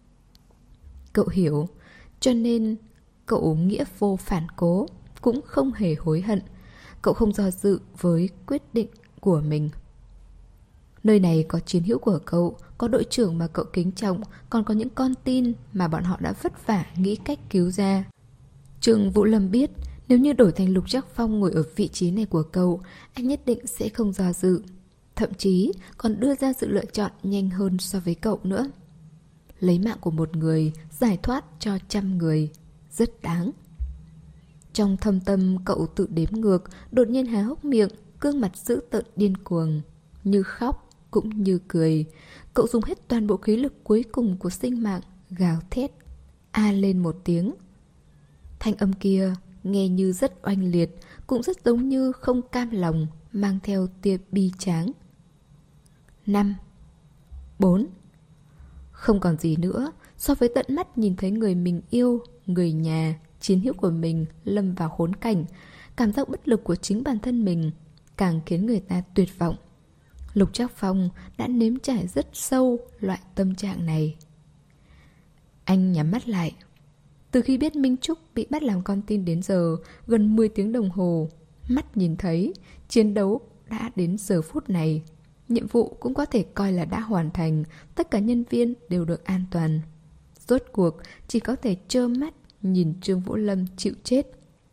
Cậu hiểu, cho nên cậu nghĩa vô phản cố, cũng không hề hối hận. Cậu không do dự với quyết định của mình. Nơi này có chiến hữu của cậu, có đội trưởng mà cậu kính trọng, còn có những con tin mà bọn họ đã vất vả nghĩ cách cứu ra. Trương Vũ Lâm biết, nếu như đổi thành Lục Trác Phong ngồi ở vị trí này của cậu, anh nhất định sẽ không do dự. Thậm chí còn đưa ra sự lựa chọn nhanh hơn so với cậu nữa. Lấy mạng của một người, giải thoát cho trăm người, rất đáng. Trong thâm tâm cậu tự đếm ngược, đột nhiên há hốc miệng, gương mặt dữ tợn điên cuồng, như khóc cũng như cười. Cậu dùng hết toàn bộ khí lực cuối cùng của sinh mạng, gào thét, a lên một tiếng. Thanh âm kia nghe như rất oanh liệt, cũng rất giống như không cam lòng, mang theo tia bi tráng. Năm. Bốn. Không còn gì nữa so với tận mắt nhìn thấy người mình yêu, người nhà, chiến hữu của mình lâm vào khốn cảnh. Cảm giác bất lực của chính bản thân mình càng khiến người ta tuyệt vọng. Lục Trác Phong đã nếm trải rất sâu loại tâm trạng này. Anh nhắm mắt lại. Từ khi biết Minh Trúc bị bắt làm con tin đến giờ, gần mười tiếng đồng hồ, mắt nhìn thấy chiến đấu đã đến giờ phút này. Nhiệm vụ cũng có thể coi là đã hoàn thành, tất cả nhân viên đều được an toàn. Rốt cuộc chỉ có thể trơ mắt nhìn Trương Vũ Lâm chịu chết.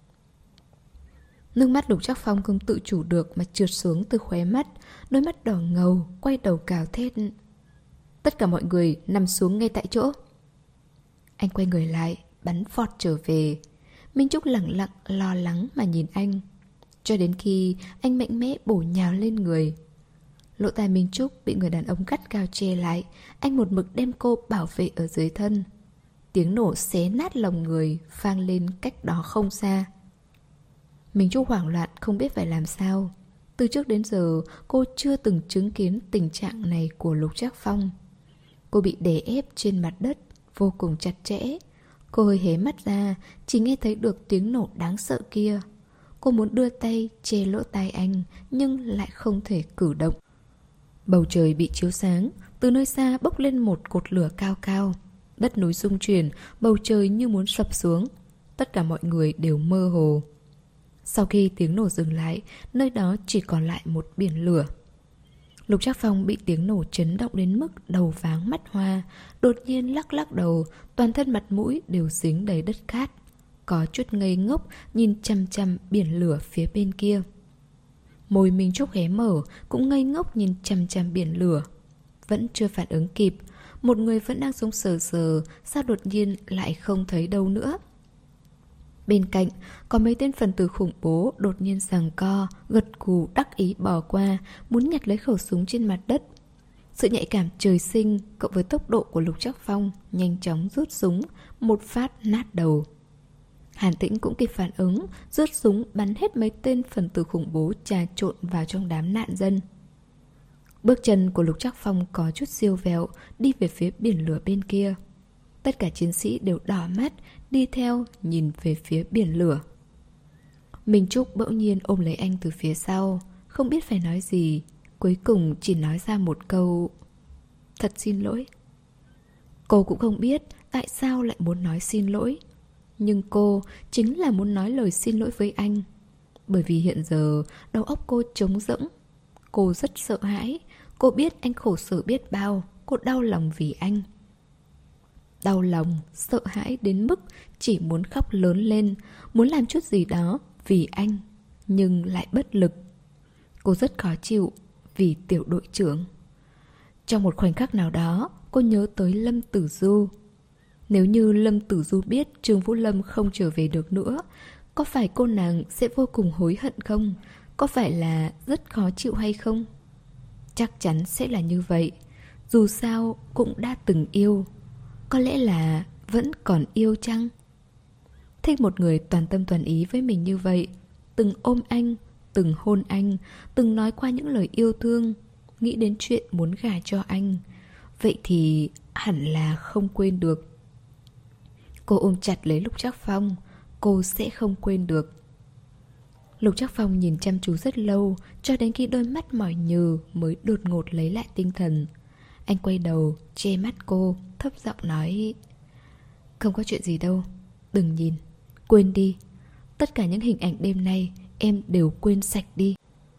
Nước mắt Lục Trác Phong không tự chủ được mà trượt xuống từ khóe mắt, đôi mắt đỏ ngầu, quay đầu cào thét. Tất cả mọi người nằm xuống ngay tại chỗ. Anh quay người lại, bắn phọt trở về. Minh Trúc lẳng lặng lo lắng mà nhìn anh, cho đến khi anh mạnh mẽ bổ nhào lên người. Lỗ tai Minh Trúc bị người đàn ông gắt gao che lại, anh một mực đem cô bảo vệ ở dưới thân. Tiếng nổ xé nát lòng người vang lên cách đó không xa. Minh Trúc hoảng loạn không biết phải làm sao. Từ trước đến giờ cô chưa từng chứng kiến tình trạng này của Lục Trác Phong. Cô bị đè ép trên mặt đất vô cùng chặt chẽ. Cô hơi hé mắt ra, chỉ nghe thấy được tiếng nổ đáng sợ kia. Cô muốn đưa tay che lỗ tai anh, nhưng lại không thể cử động. Bầu trời bị chiếu sáng, từ nơi xa bốc lên một cột lửa cao cao. Đất núi rung chuyển, bầu trời như muốn sập xuống. Tất cả mọi người đều mơ hồ. Sau khi tiếng nổ dừng lại, nơi đó chỉ còn lại một biển lửa. Lục Trác Phong bị tiếng nổ chấn động đến mức đầu váng mắt hoa, đột nhiên lắc lắc đầu, toàn thân mặt mũi đều dính đầy đất cát. Có chút ngây ngốc nhìn chằm chằm biển lửa phía bên kia. Môi Minh Trúc hé mở, cũng ngây ngốc nhìn chằm chằm biển lửa. Vẫn chưa phản ứng kịp, một người vẫn đang sống sờ sờ, sao đột nhiên lại không thấy đâu nữa. Bên cạnh, có mấy tên phần tử khủng bố đột nhiên giằng co, gật gù đắc ý bỏ qua, muốn nhặt lấy khẩu súng trên mặt đất. Sự nhạy cảm trời sinh cộng với tốc độ của Lục Trác Phong nhanh chóng rút súng, một phát nát đầu. Hàn Tĩnh cũng kịp phản ứng, rút súng bắn hết mấy tên phần tử khủng bố trà trộn vào trong đám nạn dân. Bước chân của Lục Trác Phong có chút siêu vẹo, đi về phía biển lửa bên kia. Tất cả chiến sĩ đều đỏ mắt, đi theo nhìn về phía biển lửa. Minh Trúc bỗng nhiên ôm lấy anh từ phía sau, không biết phải nói gì, cuối cùng chỉ nói ra một câu: thật xin lỗi. Cô cũng không biết tại sao lại muốn nói xin lỗi, nhưng cô chính là muốn nói lời xin lỗi với anh. Bởi vì hiện giờ đầu óc cô trống rỗng. Cô rất sợ hãi. Cô biết anh khổ sở biết bao. Cô đau lòng vì anh. Đau lòng, sợ hãi đến mức chỉ muốn khóc lớn lên, muốn làm chút gì đó vì anh, nhưng lại bất lực. Cô rất khó chịu vì tiểu đội trưởng. Trong một khoảnh khắc nào đó, cô nhớ tới Lâm Tử Du. Nếu như Lâm Tử Du biết Trương Vũ Lâm không trở về được nữa, có phải cô nàng sẽ vô cùng hối hận không? Có phải là rất khó chịu hay không? Chắc chắn sẽ là như vậy. Dù sao cũng đã từng yêu. Có lẽ là vẫn còn yêu chăng? Thích một người toàn tâm toàn ý với mình như vậy, từng ôm anh, từng hôn anh, từng nói qua những lời yêu thương, nghĩ đến chuyện muốn gả cho anh, vậy thì hẳn là không quên được. Cô ôm chặt lấy Lục Trác Phong. Cô sẽ không quên được. Lục Trác Phong nhìn chăm chú rất lâu, cho đến khi đôi mắt mỏi nhừ mới đột ngột lấy lại tinh thần. Anh quay đầu, che mắt cô, thấp giọng nói: không có chuyện gì đâu, đừng nhìn, quên đi. Tất cả những hình ảnh đêm nay em đều quên sạch đi.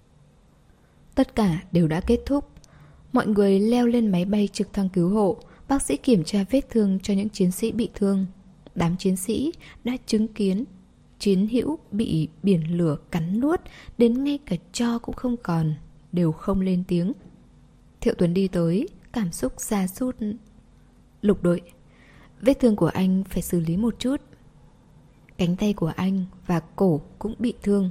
Tất cả đều đã kết thúc. Mọi người leo lên máy bay trực thăng cứu hộ. Bác sĩ kiểm tra vết thương cho những chiến sĩ bị thương. Đám chiến sĩ đã chứng kiến chiến hữu bị biển lửa cắn nuốt, đến ngay cả tro cũng không còn, đều không lên tiếng. Thiệu Tuấn đi tới, cảm xúc sa sút. Lục đội, vết thương của anh phải xử lý một chút. Cánh tay của anh và cổ cũng bị thương.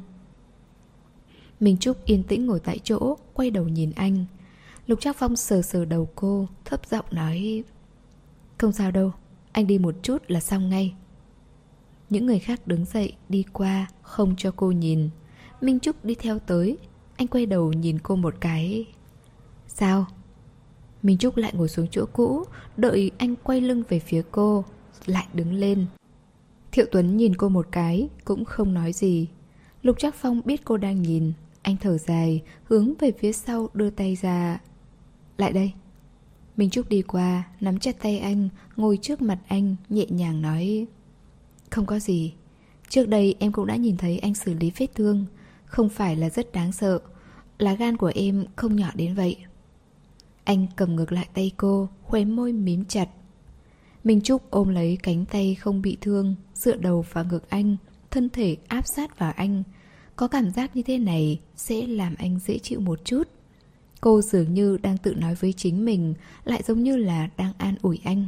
Minh Trúc yên tĩnh ngồi tại chỗ, quay đầu nhìn anh. Lục Trác Phong sờ sờ đầu cô, thấp giọng nói: không sao đâu, anh đi một chút là xong ngay. Những người khác đứng dậy đi qua, không cho cô nhìn. Minh Trúc đi theo tới. Anh quay đầu nhìn cô một cái. Sao? Minh Trúc lại ngồi xuống chỗ cũ, đợi anh quay lưng về phía cô, lại đứng lên. Thiệu Tuấn nhìn cô một cái, cũng không nói gì. Lục Trác Phong biết cô đang nhìn. Anh thở dài, hướng về phía sau đưa tay ra. Lại đây. Minh Trúc đi qua, nắm chặt tay anh, ngồi trước mặt anh, nhẹ nhàng nói. Không có gì. Trước đây em cũng đã nhìn thấy anh xử lý vết thương. Không phải là rất đáng sợ. Lá gan của em không nhỏ đến vậy. Anh cầm ngược lại tay cô, khóe môi mím chặt. Minh Trúc ôm lấy cánh tay không bị thương, dựa đầu vào ngực anh, thân thể áp sát vào anh. Có cảm giác như thế này sẽ làm anh dễ chịu một chút. Cô dường như đang tự nói với chính mình, lại giống như là đang an ủi anh.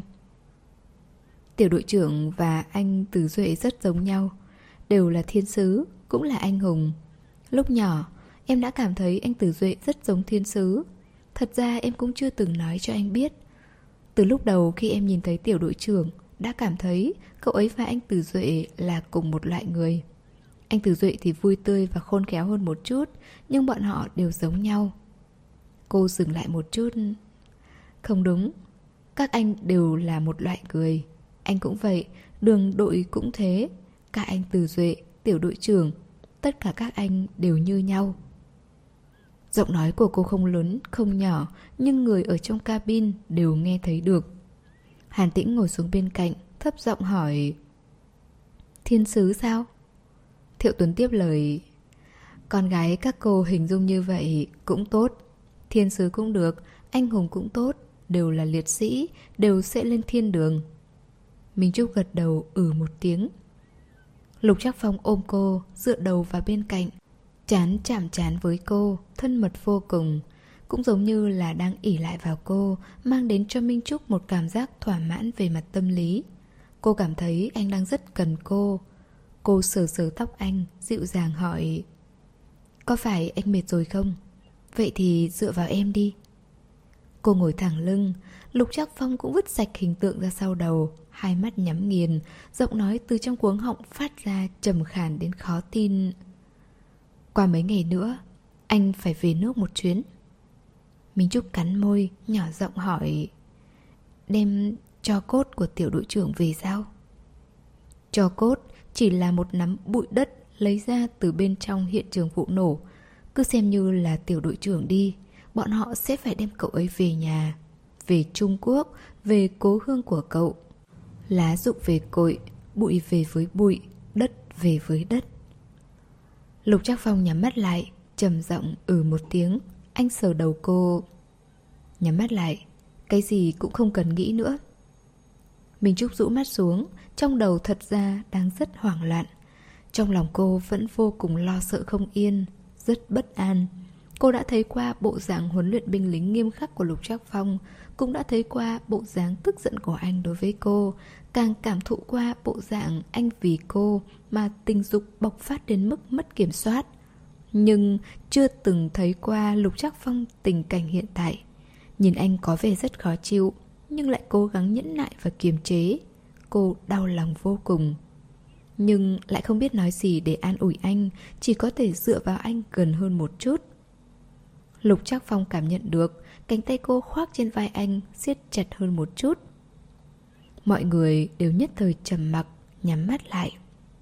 Tiểu đội trưởng và anh Từ Duệ rất giống nhau. Đều là thiên sứ, cũng là anh hùng. Lúc nhỏ, em đã cảm thấy anh Từ Duệ rất giống thiên sứ. Thật ra em cũng chưa từng nói cho anh biết. Từ lúc đầu khi em nhìn thấy tiểu đội trưởng, đã cảm thấy cậu ấy và anh Từ Duệ là cùng một loại người. Anh Từ Duệ thì vui tươi và khôn khéo hơn một chút, nhưng bọn họ đều giống nhau. Cô dừng lại một chút. Không đúng. Các anh đều là một loại người. Anh cũng vậy, Đường đội cũng thế. Cả anh Từ Duệ, tiểu đội trưởng, tất cả các anh đều như nhau. Giọng nói của cô không lớn, không nhỏ, nhưng người ở trong cabin đều nghe thấy được. Hàn Tĩnh ngồi xuống bên cạnh, thấp giọng hỏi. Thiên sứ sao? Thiệu Tuấn tiếp lời. Con gái các cô hình dung như vậy cũng tốt. Thiên sứ cũng được, anh hùng cũng tốt. Đều là liệt sĩ, đều sẽ lên thiên đường. Minh Trúc gật đầu ừ một tiếng. Lục Trác Phong ôm cô, dựa đầu vào bên cạnh, trán chạm trán với cô, thân mật vô cùng. Cũng giống như là đang ỷ lại vào cô, mang đến cho Minh Trúc một cảm giác thỏa mãn về mặt tâm lý. Cô cảm thấy anh đang rất cần cô. Cô sờ sờ tóc anh, dịu dàng hỏi. Có phải anh mệt rồi không? Vậy thì dựa vào em đi. Cô ngồi thẳng lưng. Lục Trác Phong cũng vứt sạch hình tượng ra sau đầu, hai mắt nhắm nghiền, giọng nói từ trong cuống họng phát ra trầm khàn đến khó tin. Qua mấy ngày nữa, anh phải về nước một chuyến. Minh Trúc cắn môi, nhỏ giọng hỏi. Đem tro cốt của tiểu đội trưởng về sao? Tro cốt chỉ là một nắm bụi đất lấy ra từ bên trong hiện trường vụ nổ. Cứ xem như là tiểu đội trưởng đi. Bọn họ sẽ phải đem cậu ấy về nhà, về Trung Quốc, về cố hương của cậu. Lá rụng về cội, bụi về với bụi, đất về với đất. Lục Trác Phong nhắm mắt lại, trầm giọng ừ một tiếng. Anh sờ đầu cô. Nhắm mắt lại, cái gì cũng không cần nghĩ nữa. Minh Trúc rũ mắt xuống, trong đầu thật ra đang rất hoảng loạn. Trong lòng cô vẫn vô cùng lo sợ không yên, rất bất an. Cô đã thấy qua bộ dạng huấn luyện binh lính nghiêm khắc của Lục Trác Phong, cũng đã thấy qua bộ dáng tức giận của anh đối với cô, càng cảm thụ qua bộ dạng anh vì cô mà tình dục bộc phát đến mức mất kiểm soát. Nhưng chưa từng thấy qua Lục Trác Phong tình cảnh hiện tại. Nhìn anh có vẻ rất khó chịu, nhưng lại cố gắng nhẫn nại và kiềm chế. Cô đau lòng vô cùng, nhưng lại không biết nói gì để an ủi anh, chỉ có thể dựa vào anh gần hơn một chút. Lục Trác Phong cảm nhận được cánh tay cô khoác trên vai anh siết chặt hơn một chút. Mọi người đều nhất thời trầm mặc, nhắm mắt lại.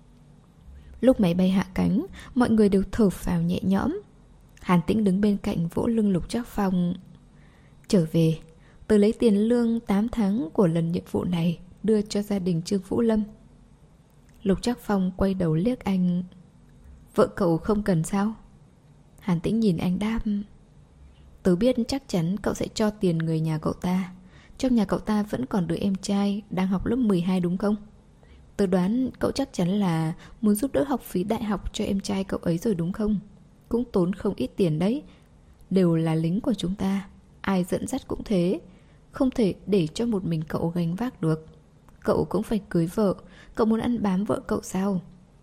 Lúc máy bay hạ cánh, mọi người đều thở phào nhẹ nhõm. Hàn Tĩnh đứng bên cạnh vỗ lưng Lục Trác Phong. Trở về, tớ lấy tiền lương tám tháng của lần nhiệm vụ này đưa cho gia đình Trương Vũ Lâm. Lục Trác Phong quay đầu liếc anh. Vợ cậu không cần sao? Hàn Tĩnh nhìn anh đáp. Tớ biết chắc chắn cậu sẽ cho tiền người nhà cậu ta. Trong nhà cậu ta vẫn còn đứa em trai đang học lớp mười hai đúng không? Tớ đoán cậu chắc chắn là muốn giúp đỡ học phí đại học cho em trai cậu ấy rồi đúng không? Cũng tốn không ít tiền đấy. Đều là lính của chúng ta, ai dẫn dắt cũng thế. Không thể để cho một mình cậu gánh vác được. Cậu cũng phải cưới vợ. Cậu muốn ăn bám vợ cậu sao?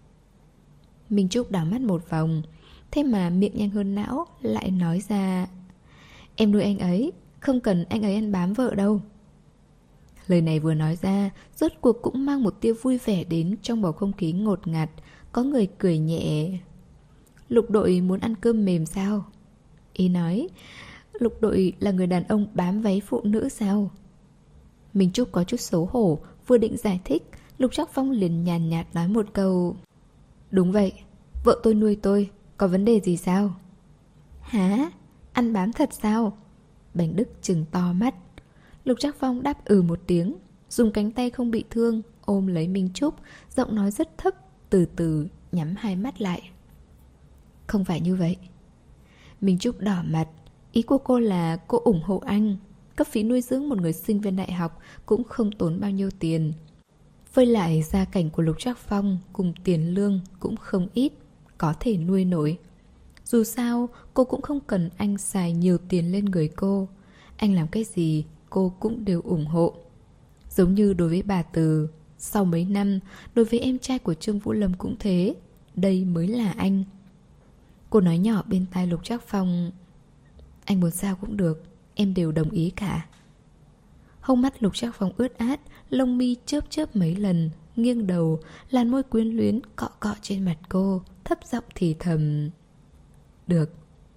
Minh Trúc đảo mắt một vòng, thế mà miệng nhanh hơn não, lại nói ra. Em nuôi anh ấy, không cần anh ấy ăn bám vợ đâu. Lời này vừa nói ra, rốt cuộc cũng mang một tia vui vẻ đến trong bầu không khí ngột ngạt. Có người cười nhẹ. Lục đội muốn ăn cơm mềm sao? Ý nói, Lục đội là người đàn ông bám váy phụ nữ sao? Minh Trúc có chút xấu hổ, vừa định giải thích, Lục Trác Phong liền nhàn nhạt nói một câu. Đúng vậy, vợ tôi nuôi tôi, có vấn đề gì sao? Hả? Ăn bám thật sao? Bành Đức trừng to mắt. Lục Trác Phong đáp ừ một tiếng, dùng cánh tay không bị thương ôm lấy Minh Trúc, giọng nói rất thấp, từ từ nhắm hai mắt lại. Không phải như vậy. Minh Trúc đỏ mặt. Ý của cô là cô ủng hộ anh. Cấp phí nuôi dưỡng một người sinh viên đại học cũng không tốn bao nhiêu tiền. Với lại gia cảnh của Lục Trác Phong cùng tiền lương cũng không ít, có thể nuôi nổi. Dù sao cô cũng không cần anh xài nhiều tiền lên người cô. Anh làm cái gì cô cũng đều ủng hộ. Giống như đối với bà Từ, sau mấy năm, đối với em trai của Trương Vũ Lâm cũng thế. Đây mới là anh. Cô nói nhỏ bên tai Lục Trác Phong. Anh muốn sao cũng được, em đều đồng ý cả. Hông mắt Lục Trác Phong ướt át, lông mi chớp chớp mấy lần, nghiêng đầu, làn môi quyến luyến cọ cọ trên mặt cô, thấp giọng thì thầm. Được.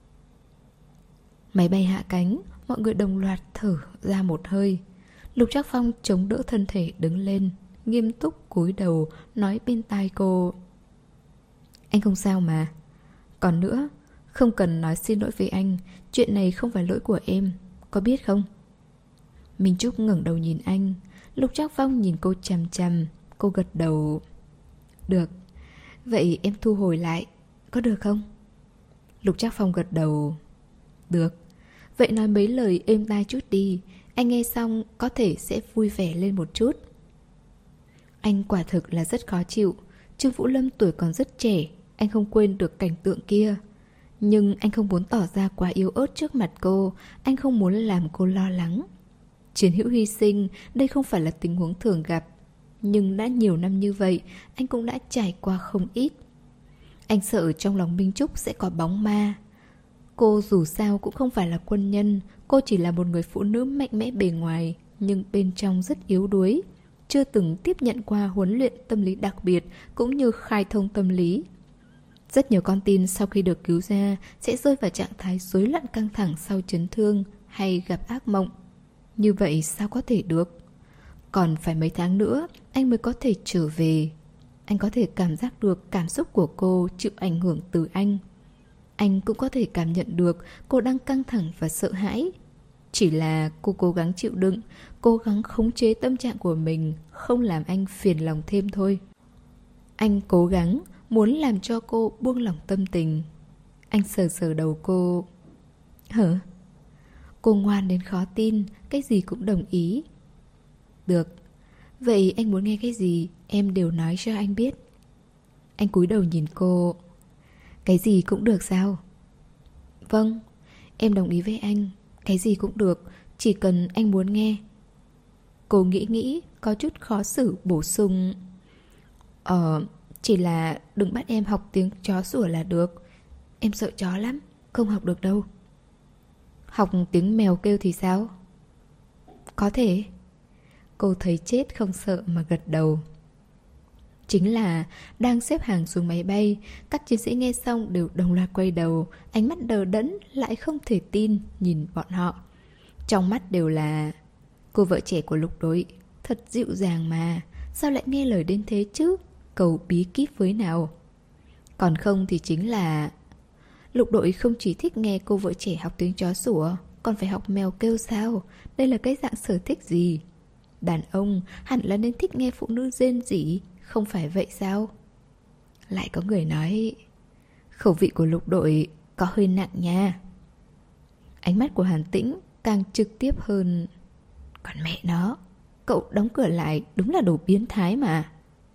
Máy bay hạ cánh, mọi người đồng loạt thở ra một hơi. Lục Trác Phong chống đỡ thân thể đứng lên, nghiêm túc cúi đầu nói bên tai cô. Anh không sao mà. Còn nữa, không cần nói xin lỗi với anh, chuyện này không phải lỗi của em, có biết không? Minh Trúc ngẩng đầu nhìn anh. Lục Trác Phong nhìn cô chằm chằm. Cô gật đầu. Được, vậy em thu hồi lại, có được không? Lục Trác Phong gật đầu. Được, vậy nói mấy lời êm tai chút đi, anh nghe xong có thể sẽ vui vẻ lên một chút. Anh quả thực là rất khó chịu. Trương Vũ Lâm tuổi còn rất trẻ, anh không quên được cảnh tượng kia. Nhưng anh không muốn tỏ ra quá yếu ớt trước mặt cô. Anh không muốn làm cô lo lắng. Chiến hữu hy sinh, đây không phải là tình huống thường gặp. Nhưng đã nhiều năm như vậy, anh cũng đã trải qua không ít. Anh sợ trong lòng Minh Trúc sẽ có bóng ma. Cô dù sao cũng không phải là quân nhân. Cô chỉ là một người phụ nữ mạnh mẽ bề ngoài, nhưng bên trong rất yếu đuối. Chưa từng tiếp nhận qua huấn luyện tâm lý đặc biệt, cũng như khai thông tâm lý. Rất nhiều con tin sau khi được cứu ra sẽ rơi vào trạng thái rối loạn căng thẳng sau chấn thương hay gặp ác mộng. Như vậy sao có thể được? Còn phải mấy tháng nữa anh mới có thể trở về. Anh có thể cảm giác được cảm xúc của cô chịu ảnh hưởng từ anh. Anh cũng có thể cảm nhận được cô đang căng thẳng và sợ hãi. Chỉ là cô cố gắng chịu đựng, cố gắng khống chế tâm trạng của mình, không làm anh phiền lòng thêm thôi. Anh cố gắng muốn làm cho cô buông lỏng tâm tình. Anh sờ sờ đầu cô. Hả? Cô ngoan đến khó tin, cái gì cũng đồng ý. Được, vậy anh muốn nghe cái gì em đều nói cho anh biết. Anh cúi đầu nhìn cô. Cái gì cũng được sao? Vâng, em đồng ý với anh. Cái gì cũng được, chỉ cần anh muốn nghe. Cô nghĩ nghĩ, có chút khó xử bổ sung. Ờ, chỉ là đừng bắt em học tiếng chó sủa là được. Em sợ chó lắm, không học được đâu. Học tiếng mèo kêu thì sao? Có thể. Cô thấy chết không sợ mà gật đầu. Chính là đang xếp hàng xuống máy bay, các chiến sĩ nghe xong đều đồng loạt quay đầu, ánh mắt đờ đẫn lại không thể tin nhìn bọn họ. Trong mắt đều là cô vợ trẻ của Lục Đội, thật dịu dàng mà, sao lại nghe lời đến thế chứ? Cầu bí kíp với nào? Còn không thì chính là Lục Đội không chỉ thích nghe cô vợ trẻ học tiếng chó sủa, còn phải học mèo kêu sao? Đây là cái dạng sở thích gì? Đàn ông hẳn là nên thích nghe phụ nữ rên rỉ, không phải vậy sao? Lại có người nói khẩu vị của Lục Đội có hơi nặng nha. Ánh mắt của Hàn Tĩnh càng trực tiếp hơn. Còn mẹ nó, cậu đóng cửa lại đúng là đồ biến thái mà.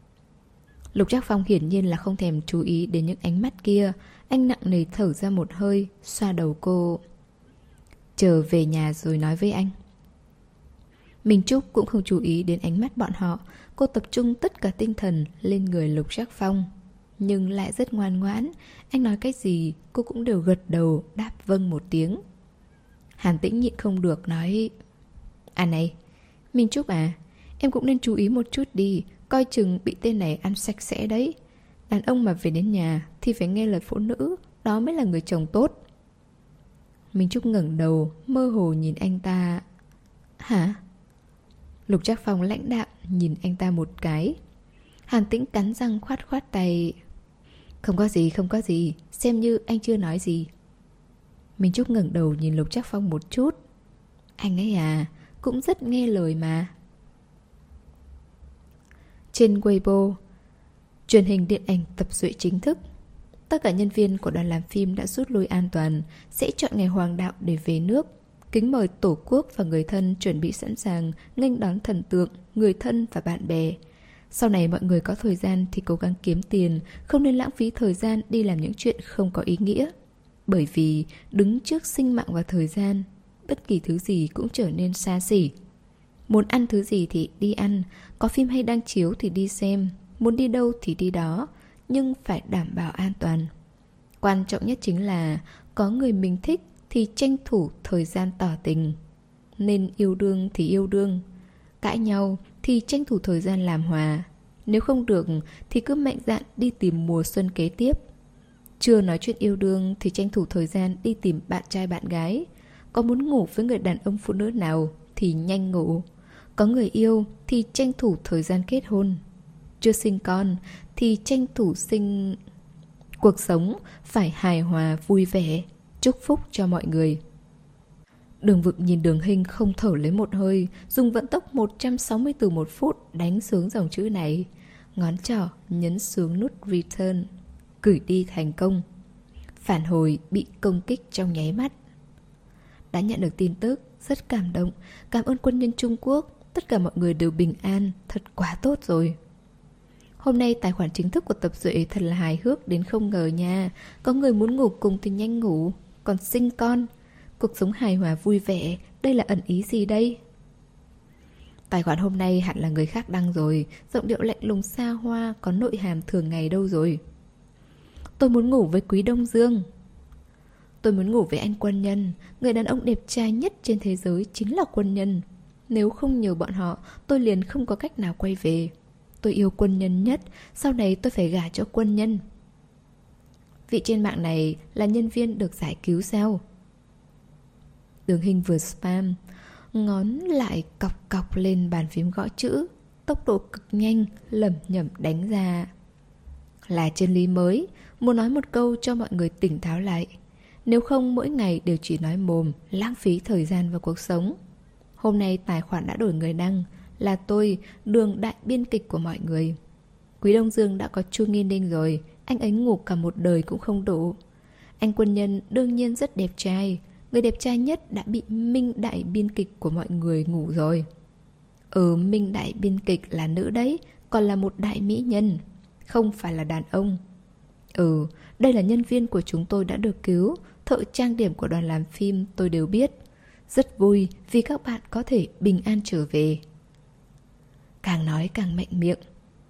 Lục Trác Phong hiển nhiên là không thèm chú ý đến những ánh mắt kia. Anh nặng nề thở ra một hơi, xoa đầu cô. Chờ về nhà rồi nói với anh. Minh Trúc cũng không chú ý đến ánh mắt bọn họ. Cô tập trung tất cả tinh thần lên người Lục Trác Phong, nhưng lại rất ngoan ngoãn. Anh nói cái gì cô cũng đều gật đầu đáp vâng một tiếng. Hàn Tĩnh nhịn không được nói. À này, Minh Trúc à, em cũng nên chú ý một chút đi, coi chừng bị tên này ăn sạch sẽ đấy. Đàn ông mà về đến nhà thì phải nghe lời phụ nữ, đó mới là người chồng tốt. Minh Trúc ngẩng đầu, mơ hồ nhìn anh ta. Hả? Lục Trác Phong lãnh đạm nhìn anh ta một cái. Hàn Tĩnh cắn răng khoát khoát tay. Không có gì, không có gì, xem như anh chưa nói gì. Minh Trúc ngẩng đầu nhìn Lục Trác Phong một chút. Anh ấy à, cũng rất nghe lời mà. Trên Weibo, truyền hình điện ảnh tập duyệt chính thức. Tất cả nhân viên của đoàn làm phim đã rút lui an toàn, sẽ chọn ngày hoàng đạo để về nước. Kính mời tổ quốc và người thân chuẩn bị sẵn sàng nghênh đón thần tượng, người thân và bạn bè. Sau này mọi người có thời gian thì cố gắng kiếm tiền, không nên lãng phí thời gian đi làm những chuyện không có ý nghĩa. Bởi vì đứng trước sinh mạng và thời gian, bất kỳ thứ gì cũng trở nên xa xỉ. Muốn ăn thứ gì thì đi ăn, có phim hay đang chiếu thì đi xem, muốn đi đâu thì đi đó, nhưng phải đảm bảo an toàn. Quan trọng nhất chính là có người mình thích thì tranh thủ thời gian tỏ tình. Nên yêu đương thì yêu đương, cãi nhau thì tranh thủ thời gian làm hòa. Nếu không được thì cứ mạnh dạn đi tìm mùa xuân kế tiếp. Chưa nói chuyện yêu đương thì tranh thủ thời gian đi tìm bạn trai bạn gái. Có muốn ngủ với người đàn ông phụ nữ nào thì nhanh ngủ. Có người yêu thì tranh thủ thời gian kết hôn. Chưa sinh con thì tranh thủ sinh. Cuộc sống phải hài hòa vui vẻ, chúc phúc cho mọi người. Đường Vực nhìn Đường Hinh không thở lấy một hơi, dùng vận tốc một trăm sáu mươi từ một phút đánh xuống dòng chữ này. Ngón trỏ nhấn xuống nút return, gửi đi thành công. Phản hồi bị công kích trong nháy mắt. Đã nhận được tin tức, rất cảm động. Cảm ơn quân nhân Trung Quốc. Tất cả mọi người đều bình an, thật quá tốt rồi. Hôm nay tài khoản chính thức của Tập Duệ thật là hài hước đến không ngờ nha. Có người muốn ngủ cùng thì nhanh ngủ, còn sinh con. Cuộc sống hài hòa vui vẻ, đây là ẩn ý gì đây? Tài khoản hôm nay hẳn là người khác đăng rồi. Giọng điệu lạnh lùng xa hoa, có nội hàm thường ngày đâu rồi. Tôi muốn ngủ với Quý Đông Dương. Tôi muốn ngủ với anh quân nhân. Người đàn ông đẹp trai nhất trên thế giới chính là quân nhân. Nếu không nhờ bọn họ, tôi liền không có cách nào quay về. Tôi yêu quân nhân nhất, sau này tôi phải gả cho quân nhân. Vị trên mạng này là nhân viên được giải cứu sao? Đường Hinh vừa spam, ngón lại cọc cọc lên bàn phím gõ chữ, tốc độ cực nhanh, lẩm nhẩm đánh ra. Là chân lý mới, muốn nói một câu cho mọi người tỉnh táo lại. Nếu không mỗi ngày đều chỉ nói mồm, lãng phí thời gian và cuộc sống. Hôm nay tài khoản đã đổi người đăng, là tôi, Đường đại biên kịch của mọi người. Quý Đông Dương đã có Chu Nghi Ninh rồi, anh ấy ngủ cả một đời cũng không đủ. Anh quân nhân đương nhiên rất đẹp trai, người đẹp trai nhất đã bị Minh đại biên kịch của mọi người ngủ rồi. Ừ, Minh đại biên kịch là nữ đấy, còn là một đại mỹ nhân, không phải là đàn ông. Ừ, đây là nhân viên của chúng tôi đã được cứu, thợ trang điểm của đoàn làm phim tôi đều biết. Rất vui vì các bạn có thể bình an trở về. Càng nói càng mạnh miệng.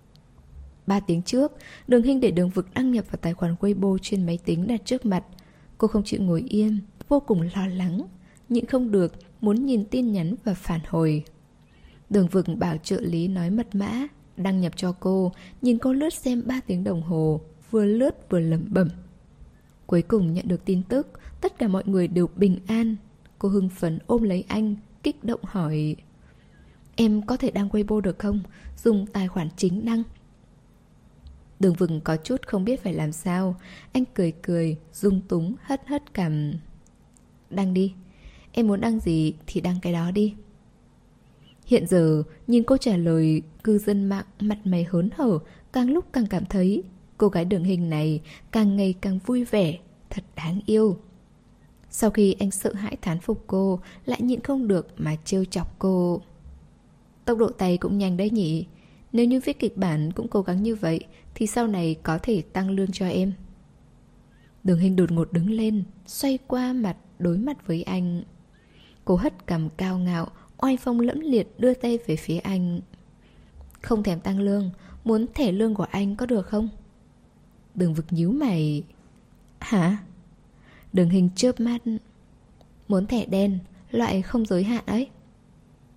Ba tiếng trước, Đường Hinh để Đường Vực đăng nhập vào tài khoản Weibo trên máy tính đặt trước mặt. Cô không chịu ngồi yên, vô cùng lo lắng, nhịn không được, muốn nhìn tin nhắn và phản hồi. Đường Vực bảo trợ lý nói mật mã, đăng nhập cho cô, nhìn cô lướt xem ba tiếng đồng hồ, vừa lướt vừa lẩm bẩm. Cuối cùng nhận được tin tức, tất cả mọi người đều bình an. Cô hưng phấn ôm lấy anh, kích động hỏi: Em có thể đăng Weibo được không? Dùng tài khoản chính đăng. Đường Vực có chút không biết phải làm sao. Anh cười cười, dung túng, hất hất cằm. Đăng đi, em muốn đăng gì thì đăng cái đó đi. Hiện giờ, nhìn cô trả lời, cư dân mạng mặt mày hớn hở, càng lúc càng cảm thấy cô gái Đường Hinh này càng ngày càng vui vẻ, thật đáng yêu. Sau khi anh sợ hãi thán phục cô, lại nhịn không được mà trêu chọc cô. Tốc độ tay cũng nhanh đấy nhỉ. Nếu như viết kịch bản cũng cố gắng như vậy thì sau này có thể tăng lương cho em. Đường Hinh đột ngột đứng lên, xoay qua mặt đối mặt với anh. Cô hất cằm cao ngạo, oai phong lẫm liệt đưa tay về phía anh. Không thèm tăng lương, muốn thẻ lương của anh có được không? Đường Vực nhíu mày. Hả? Đường Hinh chớp mắt. Muốn thẻ đen, loại không giới hạn ấy.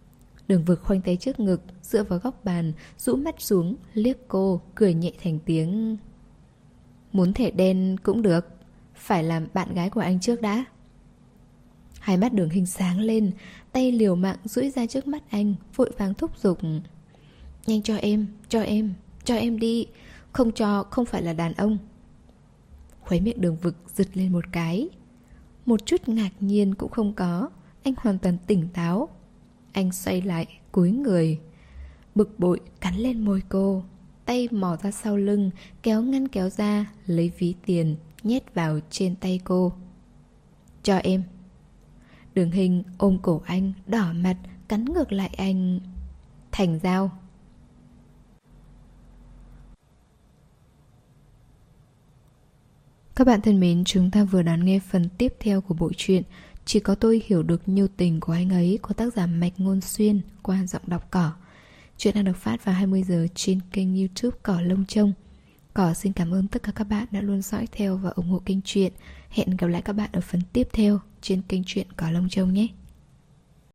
Đường Vực khoanh tay trước ngực, dựa vào góc bàn, rũ mắt xuống, liếc cô, cười nhẹ thành tiếng. Muốn thể đen cũng được, phải làm bạn gái của anh trước đã. Hai mắt Đường Hình sáng lên, tay liều mạng duỗi ra trước mắt anh, vội vàng thúc giục. Nhanh cho em, cho em, cho em đi, không cho không phải là đàn ông. Khóe miệng Đường Vực giật lên một cái. Một chút ngạc nhiên cũng không có, anh hoàn toàn tỉnh táo. Anh xoay lại, cúi người, bực bội cắn lên môi cô, tay mò ra sau lưng, kéo ngăn kéo ra, lấy ví tiền, nhét vào trên tay cô. Cho em. Đường Hình ôm cổ anh, đỏ mặt, cắn ngược lại anh. Thành giao. Các bạn thân mến, chúng ta vừa đón nghe phần tiếp theo của bộ truyện Chỉ có tôi hiểu được nhu tình của anh ấy của tác giả Mạch Ngôn Xuyên qua giọng đọc Cỏ. Chuyện đang được phát vào hai mươi giờ trên kênh YouTube Cỏ Lông Trông. Cỏ xin cảm ơn tất cả các bạn đã luôn dõi theo và ủng hộ kênh truyện. Hẹn gặp lại các bạn ở phần tiếp theo trên kênh truyện Cỏ Lông Trông nhé.